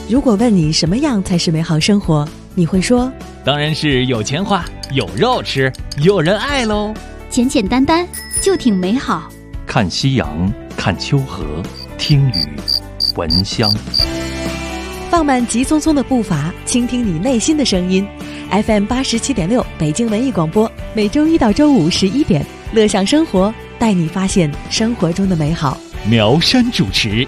如果问你什么样才是美好生活，你会说当然是有钱花，有肉吃，有人爱喽。 简简单单就挺美好。 看夕阳，看秋河，听雨，闻香。 放慢急匆匆的步伐，倾听你内心的声音。FM 87.6北京文艺广播，每周一到周五11点，乐享生活，带你发现生活中的美好。 苗山主持。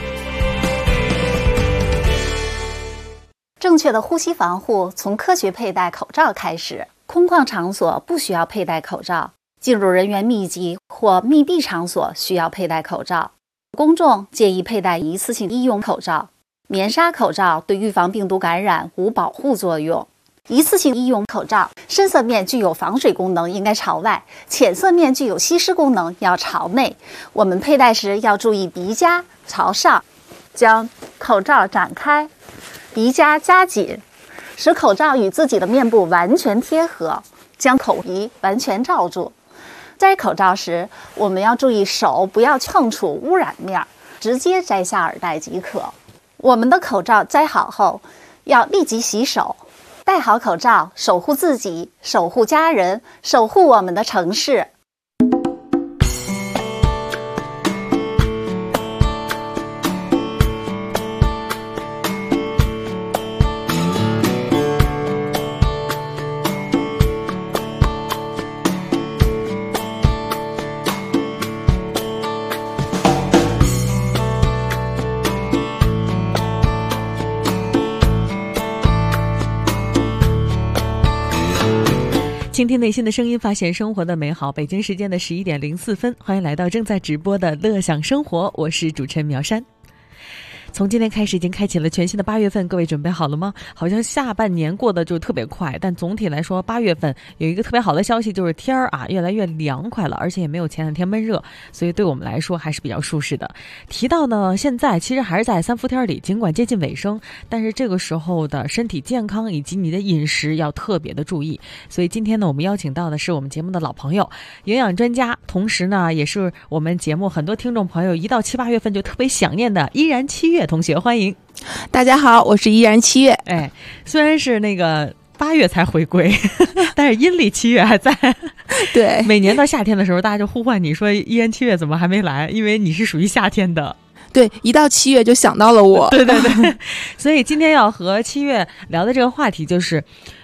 正确的呼吸防护从科学佩戴口罩开始。空旷场所不需要佩戴口罩，进入人员密集或密闭场所需要佩戴口罩。公众建议佩戴一次性医用口罩。棉纱口罩对预防病毒感染无保护作用。一次性医用口罩深色面具有防水功能，应该朝外；浅色面具有吸湿功能，要朝内。我们佩戴时要注意鼻夹朝上，将口罩展开，鼻夹夹紧，使口罩与自己的面部完全贴合，将口鼻完全罩住。摘口罩时，我们要注意手不要碰触污染面，直接摘下耳带即可。我们的口罩摘好后，要立即洗手。戴好口罩，守护自己，守护家人，守护我们的城市。 倾听内心的声音，发现生活的美好。北京时间的11点04分，欢迎来到正在直播的乐享生活，我是主持人苗山。从今天开始已经开启了全新的8月份，各位准备好了吗？好像下半年过得就特别快，但总体来说8月份有一个特别好的消息，就是天儿越来越凉快了，而且也没有前两天闷热，所以对我们来说还是比较舒适的。提到呢，现在其实还是在3伏天里，尽管接近尾声，但是这个时候的身体健康以及你的饮食要特别的注意。所以今天呢，我们邀请到的是我们节目的老朋友，营养专家，同时呢也是我们节目很多听众朋友一到7、8月份就特别想念的依然7月同学，欢迎。 大家好，我是依然7月。 哎，虽然是那个8月才回归，但是阴历7月还在。 对， 每年到夏天的时候，大家就呼唤你说依然7月怎么还没来？因为你是属于夏天的。 对，一到7月就想到了我。 对对对，所以今天要和7月聊的这个话题就是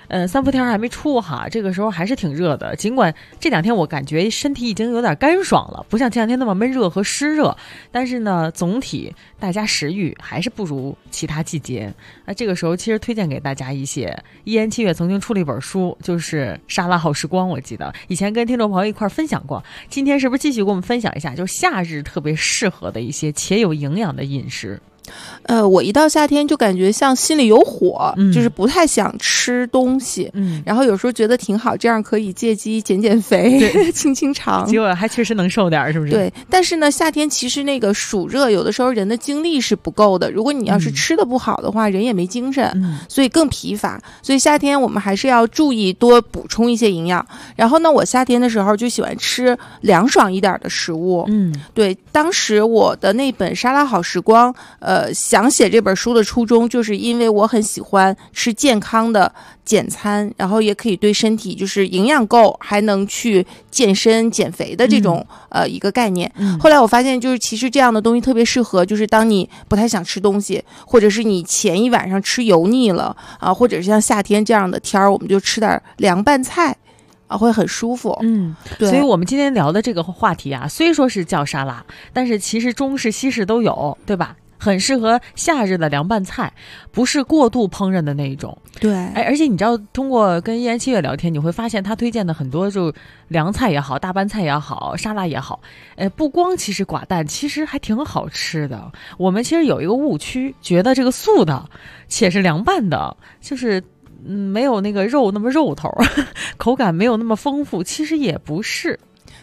3伏天还没出哈，这个时候还是挺热的。尽管这2天我感觉身体已经有点干爽了，不像前2天那么闷热和湿热，但是呢，总体大家食欲还是不如其他季节。那这个时候其实推荐给大家一些，依然7月曾经出了一本书，就是《沙拉好时光》，我记得以前跟听众朋友一块分享过。今天是不是继续给我们分享一下，就是夏日特别适合的一些且有营养的饮食？ 我一到夏天就感觉像心里有火，就是不太想吃东西，然后有时候觉得挺好，这样可以借机减肥，清肠， 结果还确实能瘦点，是不是？ 对，但是呢，夏天其实那个暑热，有的时候人的精力是不够的。如果你要是吃的不好的话，人也没精神，所以更疲乏。所以夏天我们还是要注意多补充一些营养。然后呢，我夏天的时候就喜欢吃凉爽一点的食物。对，当时我的那本《沙拉好时光》，想写这本书的初衷，就是因为我很喜欢吃健康的简餐，然后也可以对身体就是营养够，还能去健身减肥的这种一个概念。后来我发现，就是其实这样的东西特别适合，就是当你不太想吃东西，或者是你前一晚上吃油腻了啊，或者是像夏天这样的天儿，我们就吃点凉拌菜。会很舒服。对。 所以我们今天聊的这个话题啊，虽说是叫沙拉，但是其实中式西式都有，对吧？很适合夏日的凉拌菜，不是过度烹饪的那一种。 对， 而且你知道，通过跟依然7月聊天，你会发现他推荐的很多就凉菜也好，大拌菜也好，沙拉也好，不光其实寡淡，其实还挺好吃的。我们其实有一个误区，觉得这个素的且是凉拌的，就是没有那个肉那么肉头，口感没有那么丰富，其实也不是。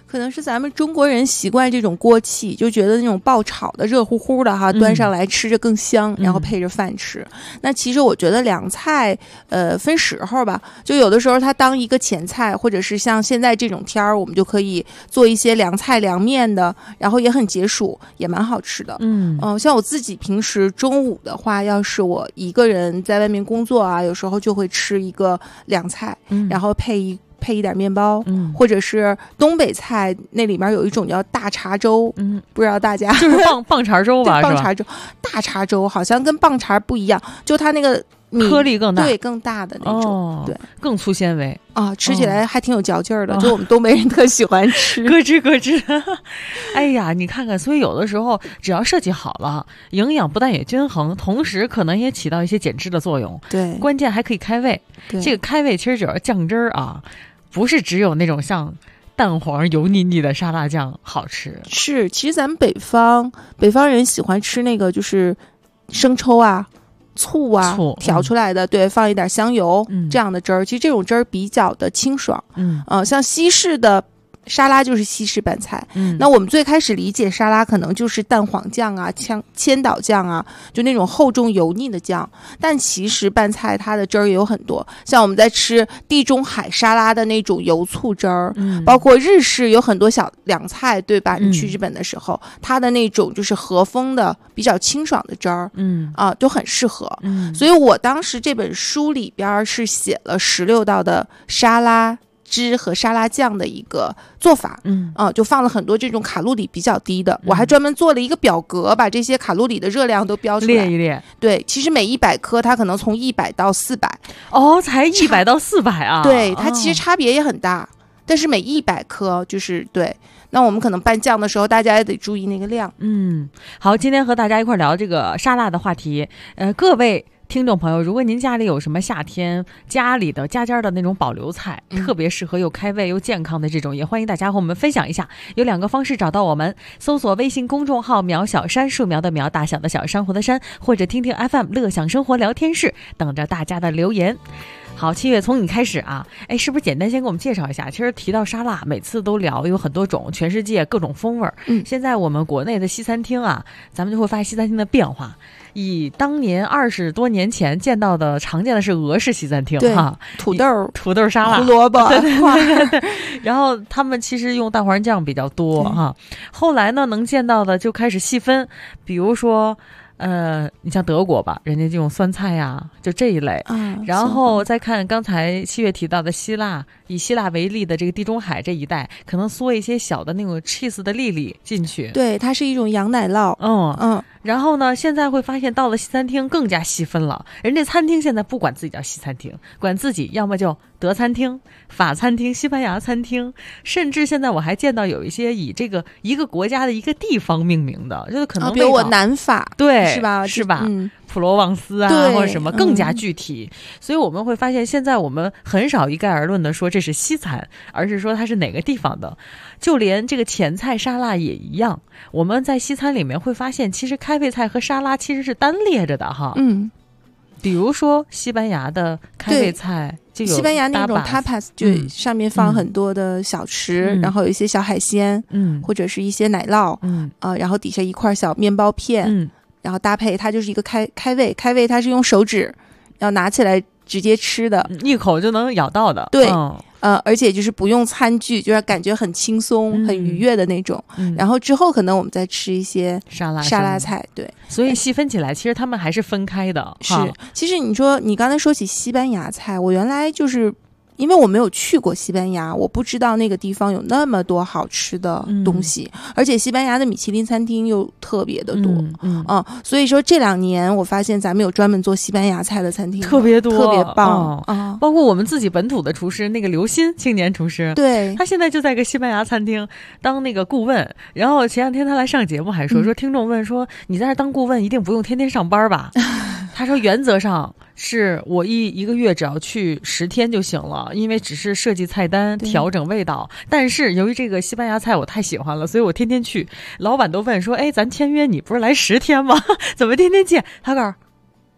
可能是咱们中国人习惯这种锅气，就觉得那种爆炒的热乎乎的哈，端上来吃着更香，然后配着饭吃。那其实我觉得凉菜分时候吧，就有的时候它当一个前菜，或者是像现在这种天儿，我们就可以做一些凉菜凉面的，然后也很解暑，也蛮好吃的。像我自己平时中午的话，要是我一个人在外面工作啊，有时候就会吃一个凉菜，然后配一点面包，或者是东北菜那里面有一种叫大碴粥，不知道大家就是棒碴粥吧？ 棒碴粥，大碴粥好像跟棒碴不一样，就它那个颗粒更大， 对，更大的那种，对， 更粗纤维啊，吃起来还挺有嚼劲儿的，就我们东北人特喜欢吃， 咯吱咯吱。哎呀，你看看，所以有的时候只要设计好了，营养不但也均衡，同时可能也起到一些减脂的作用。 对， 关键还可以开胃。这个开胃其实主要酱汁儿啊，不是只有那种像蛋黄油腻腻的沙拉酱好吃。 是，其实咱们北方人喜欢吃那个就是生抽啊。醋啊，调出来的，对，放一点香油，这样的汁儿，其实这种汁儿比较的清爽，像西式的沙拉就是西式拌菜，那我们最开始理解沙拉可能就是蛋黄酱啊、千岛酱啊，就那种厚重油腻的酱，但其实拌菜它的汁儿也有很多，像我们在吃地中海沙拉的那种油醋汁儿，包括日式有很多小凉菜，对吧？你去日本的时候，它的那种就是和风的比较清爽的汁儿，都很适合。所以我当时这本书里边是写了16道的沙拉汁和沙拉酱的一个做法，就放了很多这种卡路里比较低的，我还专门做了一个表格，把这些卡路里的热量都标出来， 列一列。 对，其实每100克它可能从100到400， 才100到400啊？ 对，它其实差别也很大，但是每100克就是对。那我们可能拌酱的时候，大家也得注意那个量。 好，今天和大家一块聊这个沙拉的话题。各位听众朋友，如果您家里有什么夏天家里的家的那种保留菜，特别适合又开胃又健康的这种，也欢迎大家和我们分享一下。有2个方式找到我们，搜索微信公众号苗小山，树苗的苗，大小的小，珊瑚的珊，或者听听 FM 乐享生活聊天室，等着大家的留言。好，7月从你开始啊，是不是简单先给我们介绍一下？其实提到沙拉，每次都聊有很多种，全世界各种风味。现在我们国内的西餐厅啊，咱们就会发现西餐厅的变化。以当年20多年前见到的常见的是俄式西餐厅哈，土豆沙拉、 胡萝卜， 对。然后他们其实用蛋黄酱比较多哈。后来呢，能见到的就开始细分，比如说。你像德国吧，人家就用酸菜呀，就这一类。然后再看刚才7月提到的希腊，以希腊为例的这个地中海这一带，可能缩一些小的那种 cheese 的粒粒进去。 对，它是一种羊奶酪。 然后呢，现在会发现到了西餐厅更加细分了。人家餐厅现在不管自己叫西餐厅，管自己要么叫德餐厅、法餐厅、西班牙餐厅，甚至现在我还见到有一些以这个一个国家的一个地方命名的，就是可能比如我南法， 对， 是吧？ 普罗旺斯啊，或者什么更加具体。所以我们会发现，现在我们很少一概而论的说这是西餐，而是说它是哪个地方的。就连这个前菜沙拉也一样，我们在西餐里面会发现，其实开胃菜和沙拉其实是单列着的哈。比如说西班牙的开胃菜就有西班牙那种 tapas， 就上面放很多的小吃，然后有一些小海鲜，或者是一些奶酪，然后底下一块小面包片，然后搭配它就是一个开胃，它是用手指要拿起来直接吃的， 一口就能咬到的。 对，而且就是不用餐具，就是感觉很轻松、很愉悦的那种。然后之后可能我们再吃一些沙拉菜，对。 所以细分起来，其实他们还是分开的。 是，其实你刚才说起西班牙菜，我原来就是因为我没有去过西班牙，我不知道那个地方有那么多好吃的东西，而且西班牙的米其林餐厅又特别的多，所以说这2年我发现咱们有专门做西班牙菜的餐厅， 特别多， 特别棒包括我们自己本土的厨师那个刘鑫青年厨师， 对， 他现在就在一个西班牙餐厅当那个顾问。然后前2天他来上节目还说听众问说你在这当顾问一定不用天天上班吧？他说原则上是我一个月只要去10天就行了，因为只是设计菜单调整味道。但是由于这个西班牙菜我太喜欢了，所以我天天去。老板都问说咱签约你不是来10天吗？怎么天天见？他告诉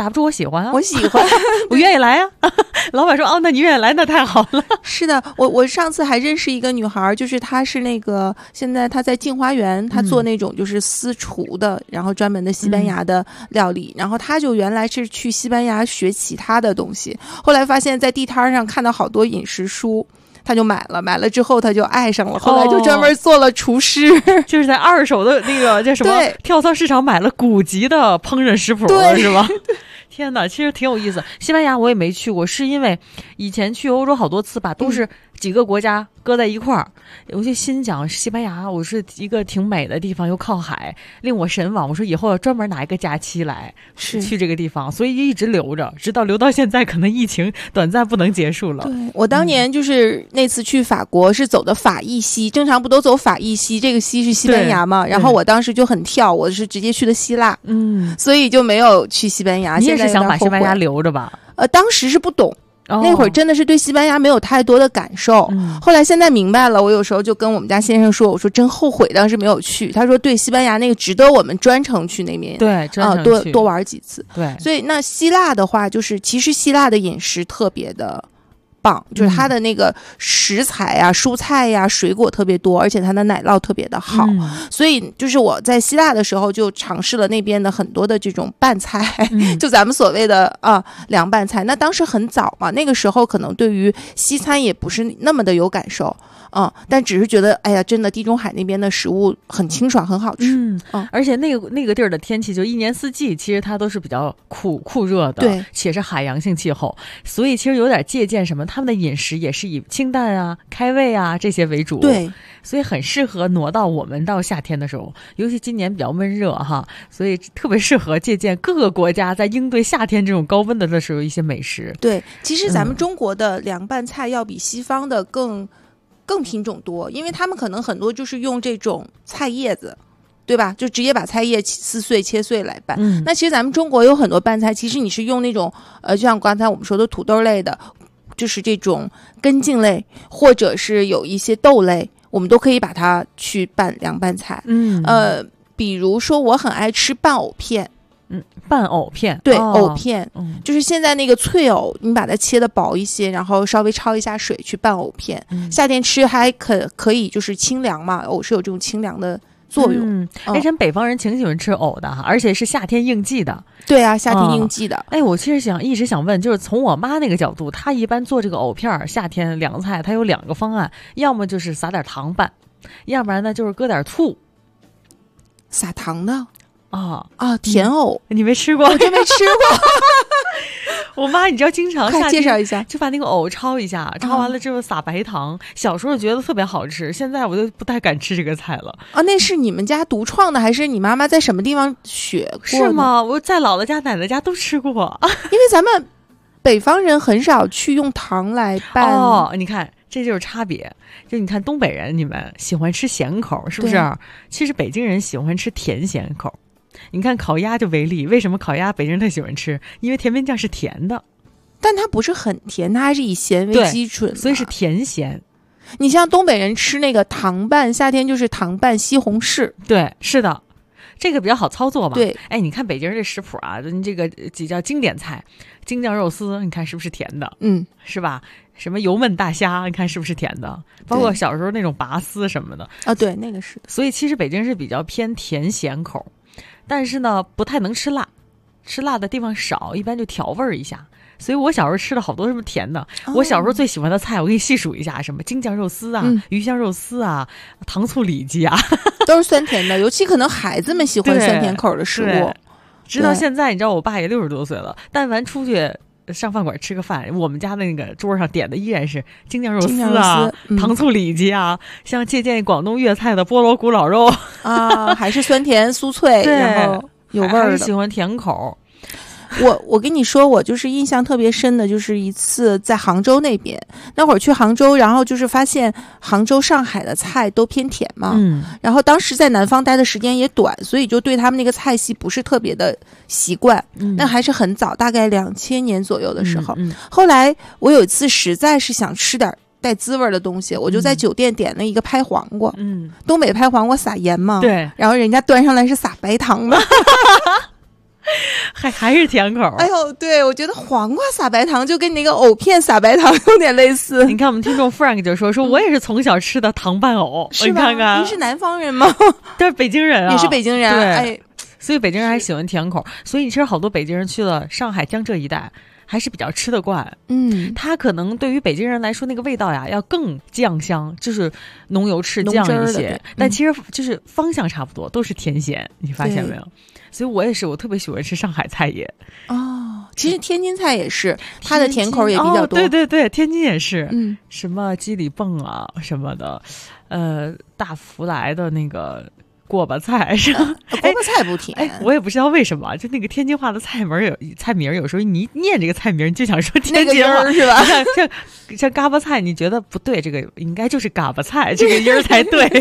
打不住我喜欢啊， 我喜欢我愿意来啊。老板说哦，那你愿意来那太好了。 是的，我上次还认识一个女孩，就是她是那个现在她在镜花园，她做那种就是私厨的，然后专门的西班牙的料理，然后她就原来是去西班牙学其他的东西，后来发现在地摊上看到好多饮食书，他就买了之后他就爱上了，后来就专门做了厨师， 就是在二手的那个叫什么跳蚤市场买了古籍的烹饪食谱，是吧？天哪，其实挺有意思。西班牙我也没去过，是因为以前去欧洲好多次吧，都是几个国家搁在一块儿。我就心想，西班牙我是一个挺美的地方，又靠海，令我神往。我说以后要专门拿一个假期来去这个地方，所以一直留着，直到留到现在，可能疫情短暂不能结束了。 对，我当年就是那次去法国是走的法意西，正常不都走法意西，这个西是西班牙嘛，然后我当时就很跳，我是直接去的希腊，所以就没有去西班牙。 你也是想把西班牙留着吧？ 当时是不懂。那会儿真的是对西班牙没有太多的感受，后来现在明白了，我有时候就跟我们家先生说，我说真后悔当时没有去。他说对，西班牙那个值得我们专程去那边， 对，专程去多玩几次。 对， 所以那希腊的话，就是其实希腊的饮食特别的棒，就是它的那个食材啊、蔬菜呀、水果特别多，而且它的奶酪特别的好，所以就是我在希腊的时候就尝试了那边的很多的这种拌菜，就咱们所谓的凉拌菜。那当时很早嘛，那个时候可能对于西餐也不是那么的有感受。但只是觉得，哎呀，真的地中海那边的食物很清爽，很好吃。 而且那个地儿的天气就一年四季，其实它都是比较酷热的， 对， 且是海洋性气候，所以其实有点借鉴什么，他们的饮食也是以清淡啊、开胃啊这些为主。 对， 所以很适合挪到我们到夏天的时候，尤其今年比较闷热哈，所以特别适合借鉴各个国家在应对夏天这种高温的时候一些美食。 对，其实咱们中国的凉拌菜要比西方的更品种多，因为他们可能很多就是用这种菜叶子，对吧？就直接把菜叶撕碎切碎来拌。那其实咱们中国有很多拌菜，其实你是用那种就像刚才我们说的土豆类的，就是这种根茎类，或者是有一些豆类，我们都可以把它去拌凉拌菜。比如说我很爱吃拌藕片。 拌藕片， 对，藕片，就是现在那个脆藕，你把它切的薄一些，然后稍微焯一下水去拌藕片。夏天吃还可以，就是清凉嘛，藕是有这种清凉的作用。 咱北方人挺喜欢吃藕的哈，而且是夏天应季的。 对啊，夏天应季的。 我其实一直想问，就是从我妈那个角度，她一般做这个藕片夏天凉菜，她有2个方案，要么就是撒点糖拌，要不然呢就是搁点醋。 撒糖的。 甜藕， 你没吃过？ 我真没吃过。 我妈你知道经常快介绍一下， 就把那个藕焯一下，焯完了之后撒白糖。小时候觉得特别好吃，现在我就不太敢吃这个菜了。 那是你们家独创的，还是你妈妈在什么地方学过？ 是吗？我在姥姥家、奶奶家都吃过。 因为咱们北方人很少去用糖来拌。 你看。这就是差别，就你看东北人，你们喜欢吃咸口，是不是？其实北京人喜欢吃甜咸口。你看烤鸭就为例，为什么烤鸭北京人特喜欢吃？因为甜面酱是甜的， 但它不是很甜，它还是以咸为基准， 所以是甜咸。 你像东北人吃那个糖拌，夏天就是糖拌西红柿。 对，是的。这个比较好操作嘛？ 对， 你看北京这食谱啊，这个几叫经典菜，京酱肉丝，你看是不是甜的？是吧？什么油焖大虾，你看是不是甜的？包括小时候那种拔丝什么的对，那个是的。 所以其实北京是比较偏甜咸口，但是呢不太能吃辣，吃辣的地方少，一般就调味一下。所以我小时候吃了好多什么甜的。我小时候最喜欢的菜，我给你细数一下：什么京酱肉丝啊、鱼香肉丝啊、糖醋里脊啊， 都是酸甜的。尤其可能孩子们喜欢酸甜口的食物。 直到现在，你知道我爸也60多岁了，但凡出去上饭馆吃个饭，我们家那个桌上点的依然是京酱肉丝啊、糖醋里脊啊，像借鉴广东粤菜的菠萝古老肉还是酸甜酥脆，然后有味儿的。 喜欢甜口。 我跟你说，我就是印象特别深的，就是一次在杭州那边，那会儿去杭州，然后就是发现杭州、上海的菜都偏甜嘛，然后当时在南方待的时间也短，所以就对他们那个菜系不是特别的习惯。但还是很早，大概2000年左右的时候。后来我有一次实在是想吃点带滋味的东西，我就在酒店点了一个拍黄瓜。东北拍黄瓜撒盐嘛， 对， 然后人家端上来是撒白糖的。 还是甜口。 哎呦，对，我觉得黄瓜撒白糖就跟你那个藕片撒白糖有点类似。 你看我们听众 Frank 就说我也是从小吃的糖拌藕， 是吧？ 你看看， 您是南方人吗？ 但是北京人啊， 也是北京人。 对， 哎， 所以北京人还喜欢甜口，所以其实好多北京人去了上海、江浙一带。还是比较吃得惯，它可能对于北京人来说，那个味道呀要更酱香，就是浓油赤酱一些，但其实就是方向差不多，都是甜咸，你发现没有？所以我特别喜欢吃上海菜也。 哦，其实天津菜也是，它的甜口也比较多。 对对对，天津也是，什么鸡里蹦啊什么的，大福来的那个。锅巴菜是吧？ 锅巴菜不甜， 我也不知道为什么，就那个天津话的菜名有时候你念这个菜名就想说天津话， 是吧？ 像嘎巴菜，你觉得不对，这个应该就是嘎巴菜，这个音儿才对。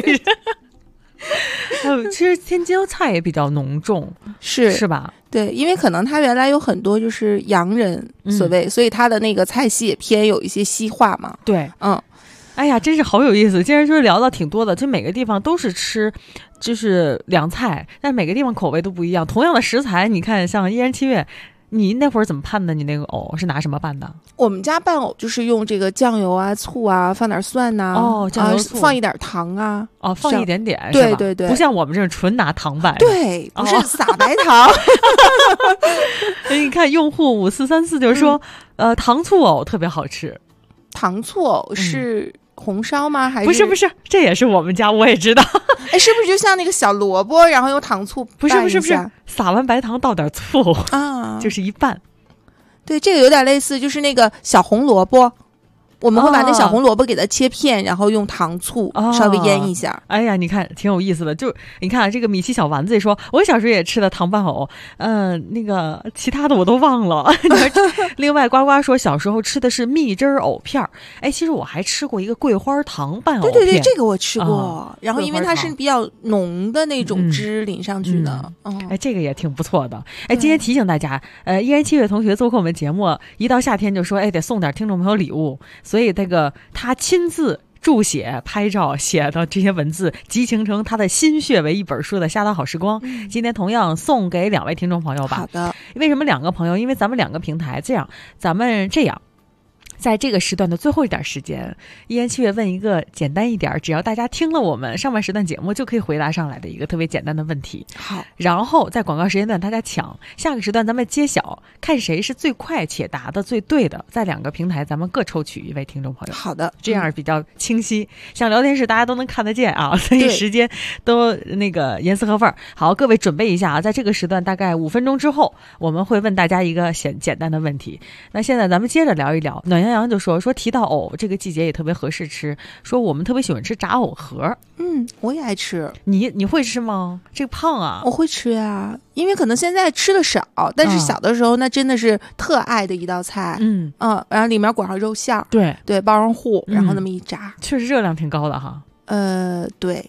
其实天津菜也比较浓重，是吧？ 对，因为可能它原来有很多就是洋人所谓，所以它的那个菜系也偏有一些西化嘛。 对，哎呀，真是好有意思！今天就是聊到挺多的，就每个地方都是吃，就是凉菜，但每个地方口味都不一样。同样的食材，你看像依然7月，你那会儿怎么拌的？你那个藕是拿什么拌的？ 我们家拌藕就是用这个酱油啊、醋啊，放点蒜呐， 酱油醋， 放一点糖啊， 放一点点， 对对对， 不像我们这纯拿糖拌， 对，不是撒白糖。 你看用户5434就说，糖醋藕特别好吃。 糖醋藕是红烧吗？还是不是？这也是我们家，我也知道。 哎，是不是就像那个小萝卜，然后用糖醋拌一下？ 不是，撒完白糖倒点醋啊，就是一拌。 对，这个有点类似，就是那个小红萝卜。我们会把那小红萝卜给它切片，然后用糖醋稍微腌一下。 哎呀，你看挺有意思的。就你看这个米奇小丸子也说，我小时候也吃的糖拌藕，那个其他的我都忘了。另外呱呱说小时候吃的是蜜汁藕片。哎，其实我还吃过一个桂花糖拌藕片。 对对对，这个我吃过。然后因为它是比较浓的那种汁淋上去的。 哎，这个也挺不错的。哎，今天提醒大家，依然7月同学做客我们节目，一到夏天就说，哎，得送点听众朋友礼物。所以那个他亲自注写、拍照写的这些文字，集形成他的心血为一本书的《夏到好时光》。今天同样送给2位听众朋友吧。 好的。 为什么2个朋友？因为咱们2个平台咱们这样。在这个时段的最后一点时间，依然7月问一个简单一点，只要大家听了我们上半时段节目就可以回答上来的一个特别简单的问题。 好， 然后在广告时间段大家抢，下个时段咱们揭晓，看谁是最快且答的最对的，在2个平台咱们各抽取1位听众朋友。 好的， 这样比较清晰，像聊天室大家都能看得见啊，所以时间都那个严丝合缝。好，各位准备一下啊，在这个时段大概5分钟之后，我们会问大家一个简单的问题。那现在咱们接着聊一聊。暖洋洋就说提到藕，这个季节也特别合适吃，说我们特别喜欢吃炸藕盒。 我也爱吃。 你会吃吗？这个胖啊。 我会吃呀，因为可能现在吃的少，但是小的时候那真的是特爱的一道菜。然后里面裹上肉馅儿，对，包上糊，然后那么一炸， 确实热量挺高的哈。 对。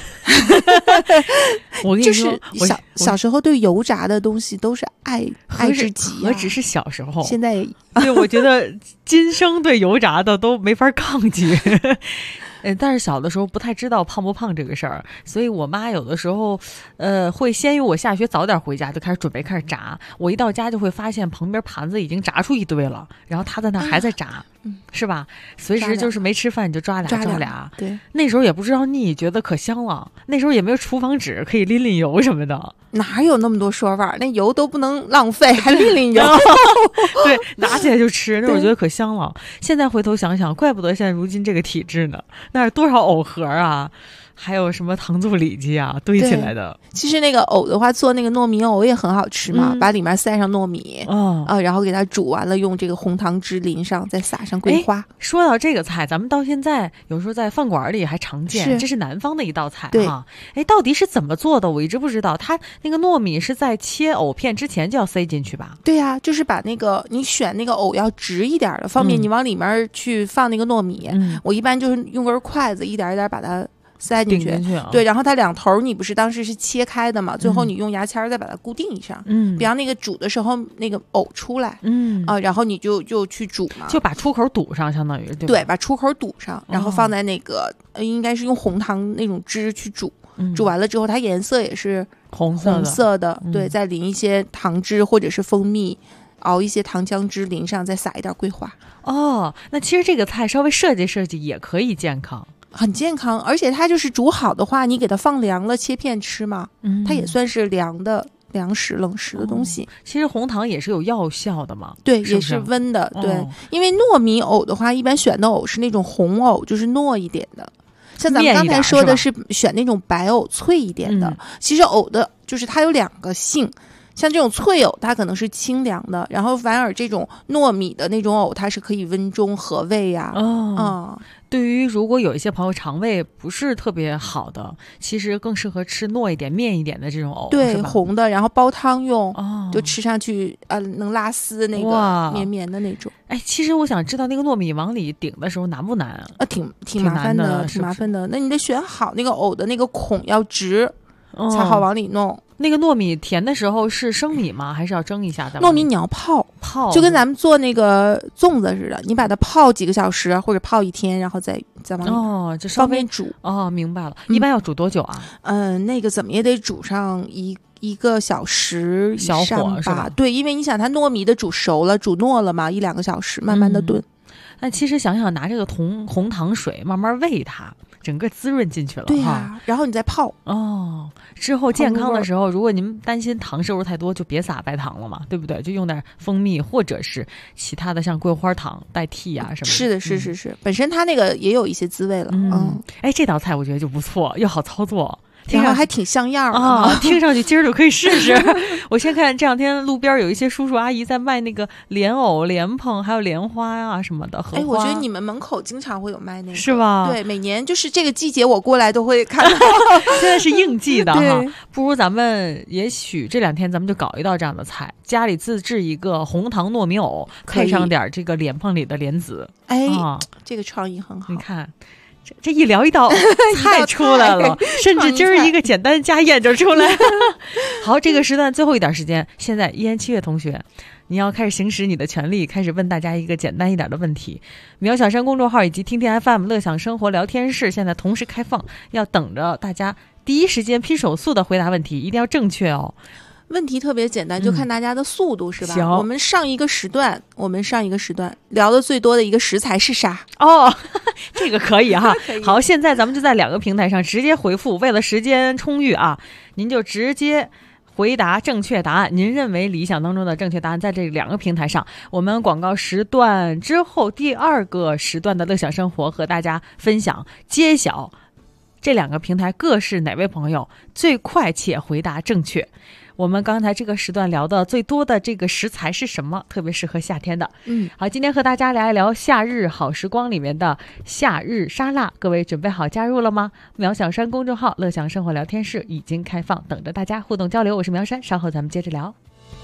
我跟你说， 就是小时候对油炸的东西都是爱之极何止是小时候， 现在也对，我觉得今生对油炸的都没法抗拒。但是小的时候不太知道胖不胖这个事儿，所以我妈有的时候会先于我下学早点回家就开始炸，我一到家就会发现旁边盘子已经炸出一堆了，然后她在那还在炸。是吧？随时就是没吃饭你就抓俩。 对， 那时候也不知道腻，觉得可香了。那时候也没有厨房纸可以淋油什么的， 哪有那么多说法？那油都不能浪费，还淋油。 对，拿起来就吃，那我觉得可香了。现在回头想想，怪不得现在如今这个体质呢。那是多少藕盒啊！还有什么糖醋里脊啊，堆起来的。 其实那个藕的话，做那个糯米藕也很好吃嘛，把里面塞上糯米，然后给它煮完了，用这个红糖汁淋上，再撒上桂花。 说到这个菜，咱们到现在有时候在饭馆里还常见，这是南方的一道菜哈。到底是怎么做的？我一直不知道。它那个糯米是在切藕片之前就要塞进去吧？ 对呀，就是把那个你选那个藕要直一点的，方便你往里面去放那个糯米。我一般就是用根筷子一点一点把它塞进去，对，然后它两头你不是当时是切开的嘛，最后你用牙签再把它固定一下，比方那个煮的时候那个藕出来，然后你就去煮嘛， 就把出口堵上，相当于对吧？ 对，把出口堵上，然后放在那个应该是用红糖那种汁去煮， 煮完了之后它颜色也是红色的，对，再淋一些糖汁或者是蜂蜜，熬一些糖浆汁淋上，再撒一点桂花。 哦，那其实这个菜稍微设计设计也可以健康， 很健康，而且它就是煮好的话，你给它放凉了切片吃嘛，它也算是凉食冷食的东西。 其实红糖也是有药效的嘛， 对， 是不是也是温的，对，因为糯米藕的话，一般选的藕是那种红藕，就是糯一点的。像咱们刚才说的是选那种白藕脆一点的，其实藕的就是它有2个性。像这种脆藕它可能是清凉的，然后反而这种糯米的那种藕它是可以温中和胃呀。 对于如果有一些朋友肠胃不是特别好的，其实更适合吃糯一点面一点的这种藕， 对，红的，然后煲汤用，就吃上去能拉丝，那个绵绵的那种。 哎，其实我想知道那个糯米往里顶的时候难不难啊？ 挺麻烦的，挺麻烦的。那你得选好那个藕的那个孔要直，才好往里弄。 那个糯米填的时候是生米吗？还是要蒸一下？ 糯米你要泡，就跟咱们做那个粽子似的，你把它泡几个小时或者泡1天，然后再往里就稍微煮。 明白了。一般要煮多久啊？ 那个怎么也得煮上一个小时以上小火是吧？ 对，因为你想它糯米的煮熟了、煮糯了嘛，1-2个小时，慢慢的炖。 那其实想想拿这个红糖水慢慢喂它，整个滋润进去了。 对呀，然后你再泡。 之后健康的时候，如果您担心糖摄入太多，就别撒白糖了嘛，对不对？就用点蜂蜜或者是其他的像桂花糖代替啊什么的。 是的，是，本身它那个也有一些滋味了。 哎，这道菜我觉得就不错，又好操作。 然后还挺像样的听上去今儿就可以试试。我先看这两天路边有一些叔叔阿姨在卖那个莲藕、莲蓬还有莲花啊什么的。 哎，我觉得你们门口经常会有卖那个， 是吧？ 对，每年就是这个季节我过来都会看到。 现在是应季的哈，不如咱们也许这2天咱们就搞一道这样的菜，家里自制一个红糖糯米藕，配上点这个莲蓬里的莲子。 哎，这个创意很好。 你看这一聊一道菜出来了，甚至今儿一个简单家宴就出来了。好，这个时段最后一点时间，现在1言7月同学，你要开始行使你的权利，开始问大家一个简单一点的问题。苗小山公众号以及听听 FM 乐享生活聊天室现在同时开放，要等着大家第一时间拼手速的回答问题，一定要正确哦。 问题特别简单，就看大家的速度，是吧？我们上一个时段聊的最多的一个食材是啥？ 这个可以哈。好，现在咱们就在2个平台上直接回复，为了时间充裕啊，您就直接回答正确答案。您认为理想当中的正确答案在这2个平台上。我们广告时段之后第2个时段的乐享生活和大家分享揭晓这2个平台各是哪位朋友最快且回答正确。我们刚才这个时段聊的最多的这个食材是什么？特别适合夏天的。好，今天和大家聊一聊夏日好时光里面的夏日沙拉，各位准备好加入了吗？苗小山公众号乐享生活聊天室已经开放，等着大家互动交流。我是苗山，稍后咱们接着聊。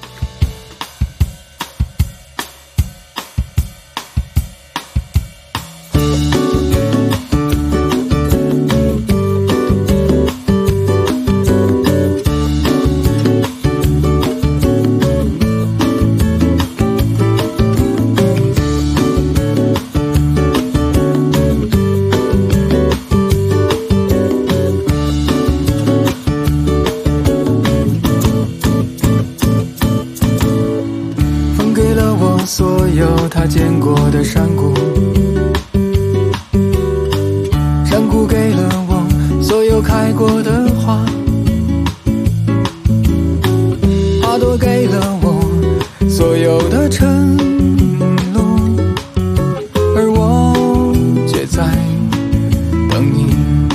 他见过的山谷，山谷给了我所有开过的花，花朵给了我所有的晨露，而我却在等你。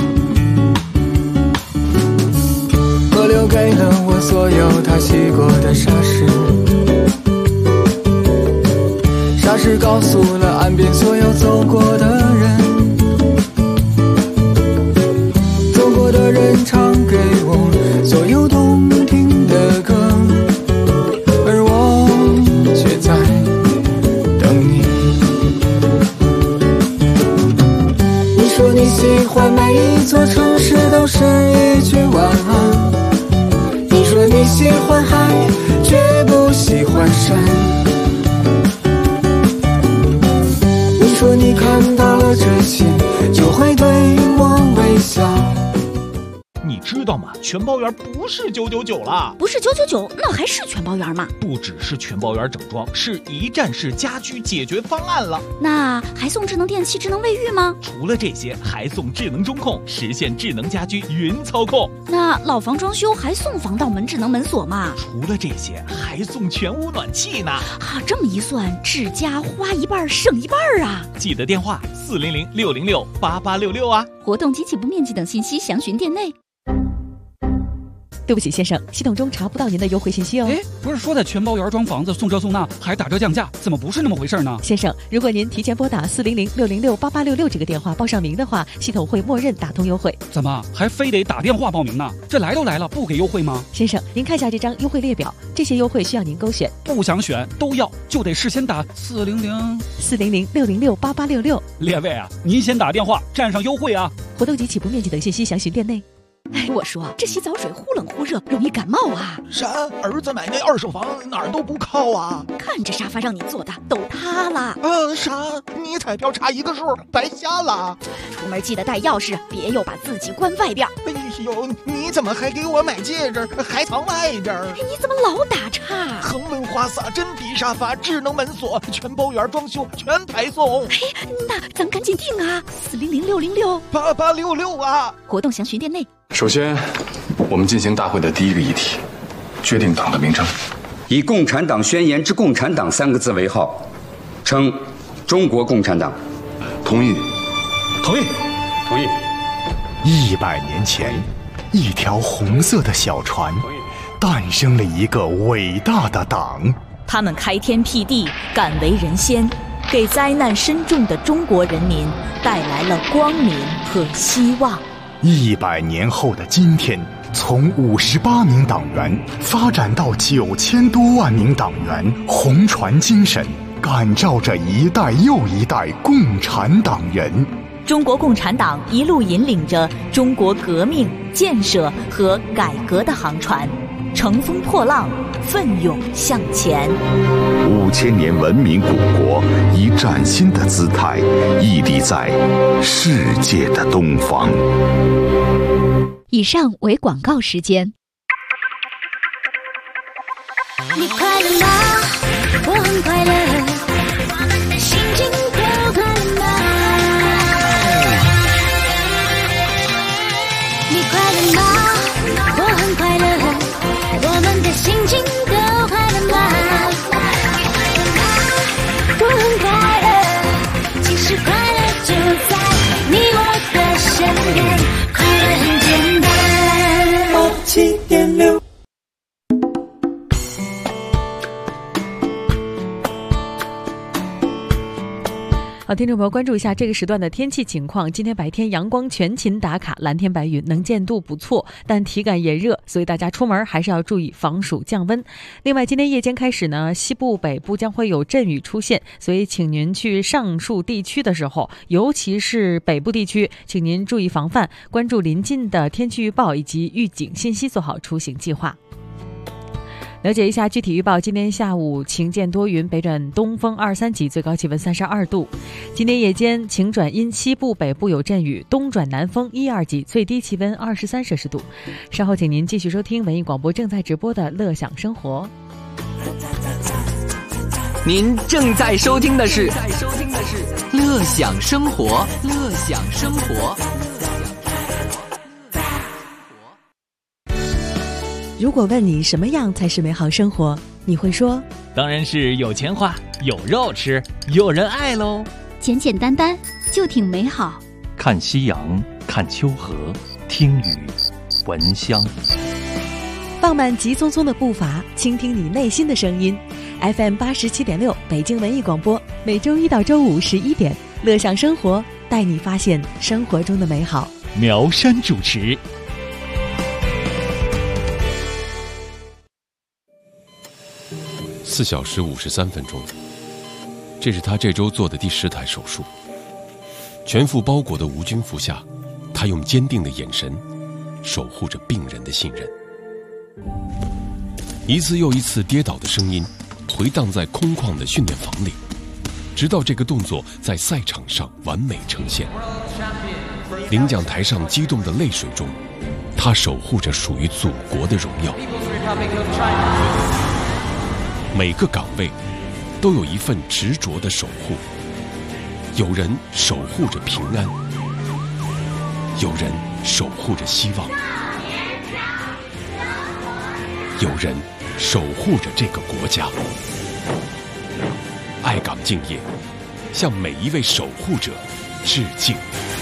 河流给了我所有它洗过的沙石，沙石告诉了岸边所有走过的人，走过的人唱给我所有动听的歌，而我却在等你。你说你喜欢每一座城市都是一句晚安，你说你喜欢海却不喜欢山，说你看到了这些就会对我微笑。 你知全包圆不是999了， 不是999，那还是全包圆吗？ 不只是全包圆整装，是一站式家居解决方案了。 那还送智能电器、智能卫浴吗？ 除了这些，还送智能中控，实现智能家居云操控。 那老房装修还送防盗门、智能门锁吗？ 除了这些，还送全屋暖气呢。 啊，这么一算，智家花一半省一半啊！ 记得电话400-606-8866啊。 活动及起步面积等信息详询店内。 对不起，先生，系统中查不到您的优惠信息哦。 不是说在全包圆装房子送这送那还打折降价，怎么不是那么回事呢？ 先生，如果您提前拨打400-606-8866这个电话报上名的话，系统会默认打通优惠。 怎么还非得打电话报名呢？这来都来了，不给优惠吗？ 先生，您看下这张优惠列表，这些优惠需要您勾选。 不想选都要，就得事先打 400-606-8866。 列位啊，您先打电话占上优惠啊！ 活动及起步面积等信息详询店内。 哎，我说这洗澡水忽冷忽热，容易感冒啊！ 啥？儿子买那二手房哪儿都不靠啊！ 看这沙发让你坐的都塌了。 啥？你彩票差一个数，白瞎了。 出门记得带钥匙，别又把自己关外边。 哎呦，你怎么还给我买戒指，还藏外边？ 你怎么老打岔？ 恒温花洒、真皮沙发、智能门锁，全包圆装修，全排送。 哎，那咱赶紧定啊！400-606-8866 啊！ 活动详询店内。 首先，我们进行大会的第一个议题，决定党的名称， 以《共产党宣言》之“共产党”3个字为号，称中国共产党。 同意。 同意。同意。 100年前，一条红色的小船，诞生了一个伟大的党。 他们开天辟地，敢为人先，给灾难深重的中国人民带来了光明和希望。 100年后的今天，从58名党员发展到9000多万名党员，红船精神感召着一代又一代共产党人。 中国共产党一路引领着中国革命、建设和改革的航船，乘风破浪，奋勇向前。 5000年文明古国以崭新的姿态屹立在世界的东方。 以上为广告时间。 你快乐吗？我很快乐，心情都快乐吗？你快乐吗？我很快乐，我们的心情都快乐吗？我很快乐，其实快乐就在你我的身边，快乐很简单。87.6。 好，听众朋友，关注一下这个时段的天气情况。今天白天阳光全勤打卡，蓝天白云，能见度不错，但体感炎热，所以大家出门还是要注意防暑降温。另外，今天夜间开始呢，西部、北部将会有阵雨出现，所以请您去上述地区的时候，尤其是北部地区，请您注意防范，关注临近的天气预报以及预警信息，做好出行计划。了解一下具体预报，今天下午晴见多云，北转东风2、3级，最高气温32度。今天夜间晴转阴，西部、北部有阵雨，东转南风1、2级，最低气温23摄氏度。稍后请您继续收听文艺广播正在直播的乐享生活。 您正在收听的是乐享生活，乐享生活。 如果问你什么样才是美好生活，你会说当然是有钱花，有肉吃，有人爱喽。 简简单单就挺美好。 看夕阳，看秋荷，听雨，闻香。 放慢急匆匆的步伐，倾听你内心的声音。FM 87.6北京文艺广播，每周一到周五11点，乐享生活，带你发现生活中的美好。 苗山主持。 4小时53分钟，这是他这周做的第10台手术。全副包裹的无菌服下，他用坚定的眼神守护着病人的信任。一次又一次跌倒的声音回荡在空旷的训练房里，直到这个动作在赛场上完美呈现。领奖台上激动的泪水中， 他守护着属于祖国的荣耀。每个岗位都有一份执着的守护，有人守护着平安，有人守护着希望，有人守护着这个国家。爱岗敬业，向每一位守护者致敬。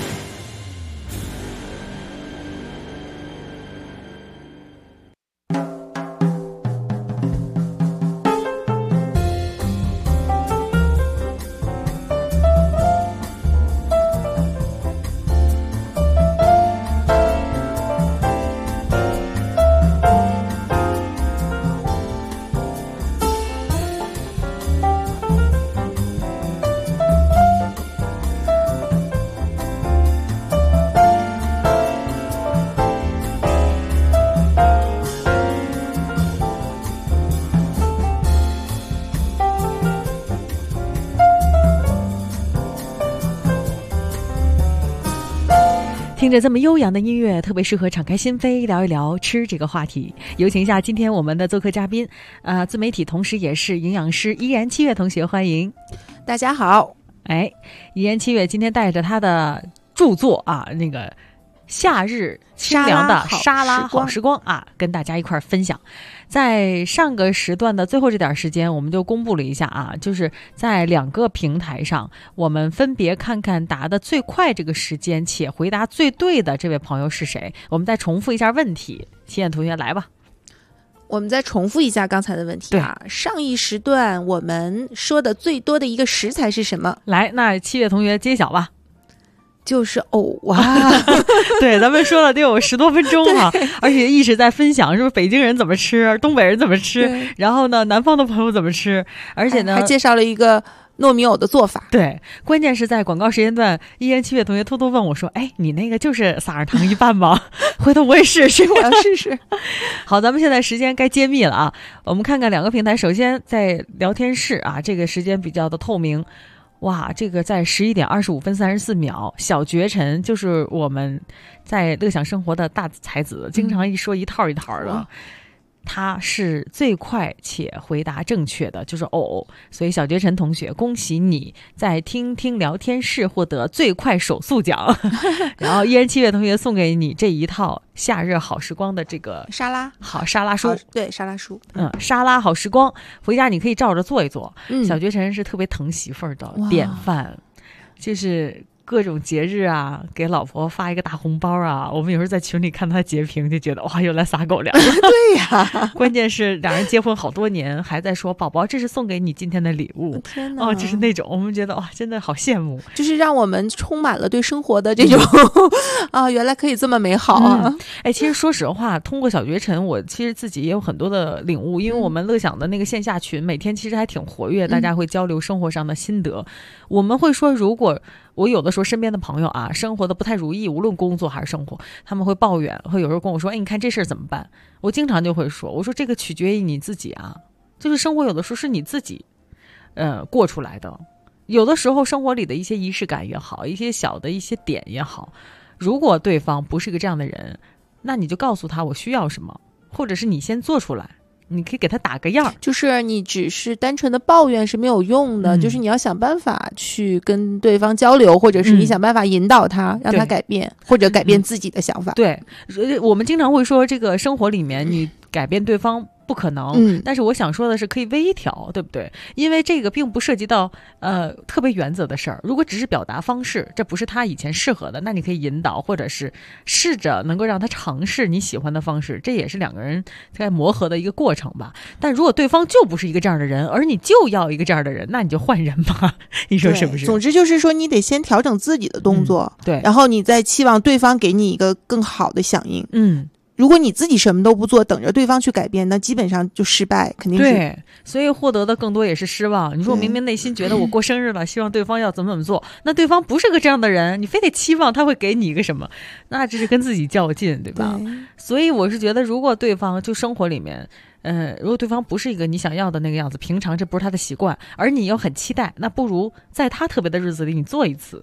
听着这么悠扬的音乐，特别适合敞开心扉聊一聊吃这个话题。有请一下今天我们的做客嘉宾，自媒体同时也是营养师依然七月同学，欢迎。 大家好。 依然七月今天带着他的著作那个夏日清凉的沙拉好时光跟大家一块分享。在上个时段的最后这点时间，我们就公布了一下就是在2个平台上，我们分别看看答的最快这个时间且回答最对的这位朋友是谁。我们再重复一下问题，七燕同学来吧。 我们再重复一下刚才的问题上一时段我们说的最多的一个食材是什么？ 来，那七月同学揭晓吧。 就是藕对，咱们说了得有10多分钟而且一直在分享是不是北京人怎么吃，东北人怎么吃，然后呢南方的朋友怎么吃，而且呢还介绍了一个糯米藕的做法。 对，关键是在广告时间段，依然七月同学偷偷问我说，你那个就是撒上糖一拌吗？回头我也试试， 我要试试。 好，咱们现在时间该揭秘了我们看看2个平台。首先在聊天室这个时间比较的透明。哇，这个在11点25分34秒，小绝尘就是我们在乐享生活的大才子，经常一说一套一套的。他是最快且回答正确的，就是藕。所以小绝尘同学，恭喜你在听听聊天室获得最快手速奖。然后依然七月同学送给你这一套夏日好时光的这个沙拉书。 对，沙拉书。 沙拉好时光，回家你可以照着做一做。小绝尘是特别疼媳妇儿的典范，就是各种节日给老婆发一个大红包我们有时候在群里看他截屏就觉得哇，又来撒狗粮了。 对呀， 关键是2人结婚好多年还在说宝宝这是送给你今天的礼物。 天哪， 就是那种我们觉得哇，真的好羡慕， 就是让我们充满了对生活的这种原来可以这么美好其实说实话，通过小绝尘我其实自己也有很多的领悟，因为我们乐享的那个线下群每天其实还挺活跃，大家会交流生活上的心得。我们会说，如果我有的时候身边的朋友生活的不太如意，无论工作还是生活，他们会抱怨，会有时候跟我说，你看这事儿怎么办？我经常就会说，我说这个取决于你自己就是生活有的时候是你自己过出来的，有的时候生活里的一些仪式感也好，一些小的一些点也好，如果对方不是个这样的人，那你就告诉他我需要什么，或者是你先做出来，你可以给他打个样。 就是你只是单纯的抱怨是没有用的，就是你要想办法去跟对方交流，或者是你想办法引导他，让他改变，或者改变自己的想法。 对，我们经常会说这个生活里面你改变对方不可能，但是我想说的是可以微调，对不对？因为这个并不涉及到特别原则的事儿。如果只是表达方式，这不是他以前适合的，那你可以引导，或者是试着能够让他尝试你喜欢的方式，这也是2个人在磨合的一个过程吧。但如果对方就不是一个这样的人，而你就要一个这样的人，那你就换人吧，你说是不是？ 总之就是说，你得先调整自己的动作， 对， 然后你再期望对方给你一个更好的响应。如果你自己什么都不做，等着对方去改变，那基本上就失败，肯定是。 对，所以获得的更多也是失望。你说我明明内心觉得我过生日了，希望对方要怎么做，那对方不是个这样的人，你非得期望他会给你一个什么，那这是跟自己较劲，对吧？所以我是觉得，如果对方就生活里面如果对方不是一个你想要的那个样子，平常这不是他的习惯，而你又很期待，那不如在他特别的日子里你做一次，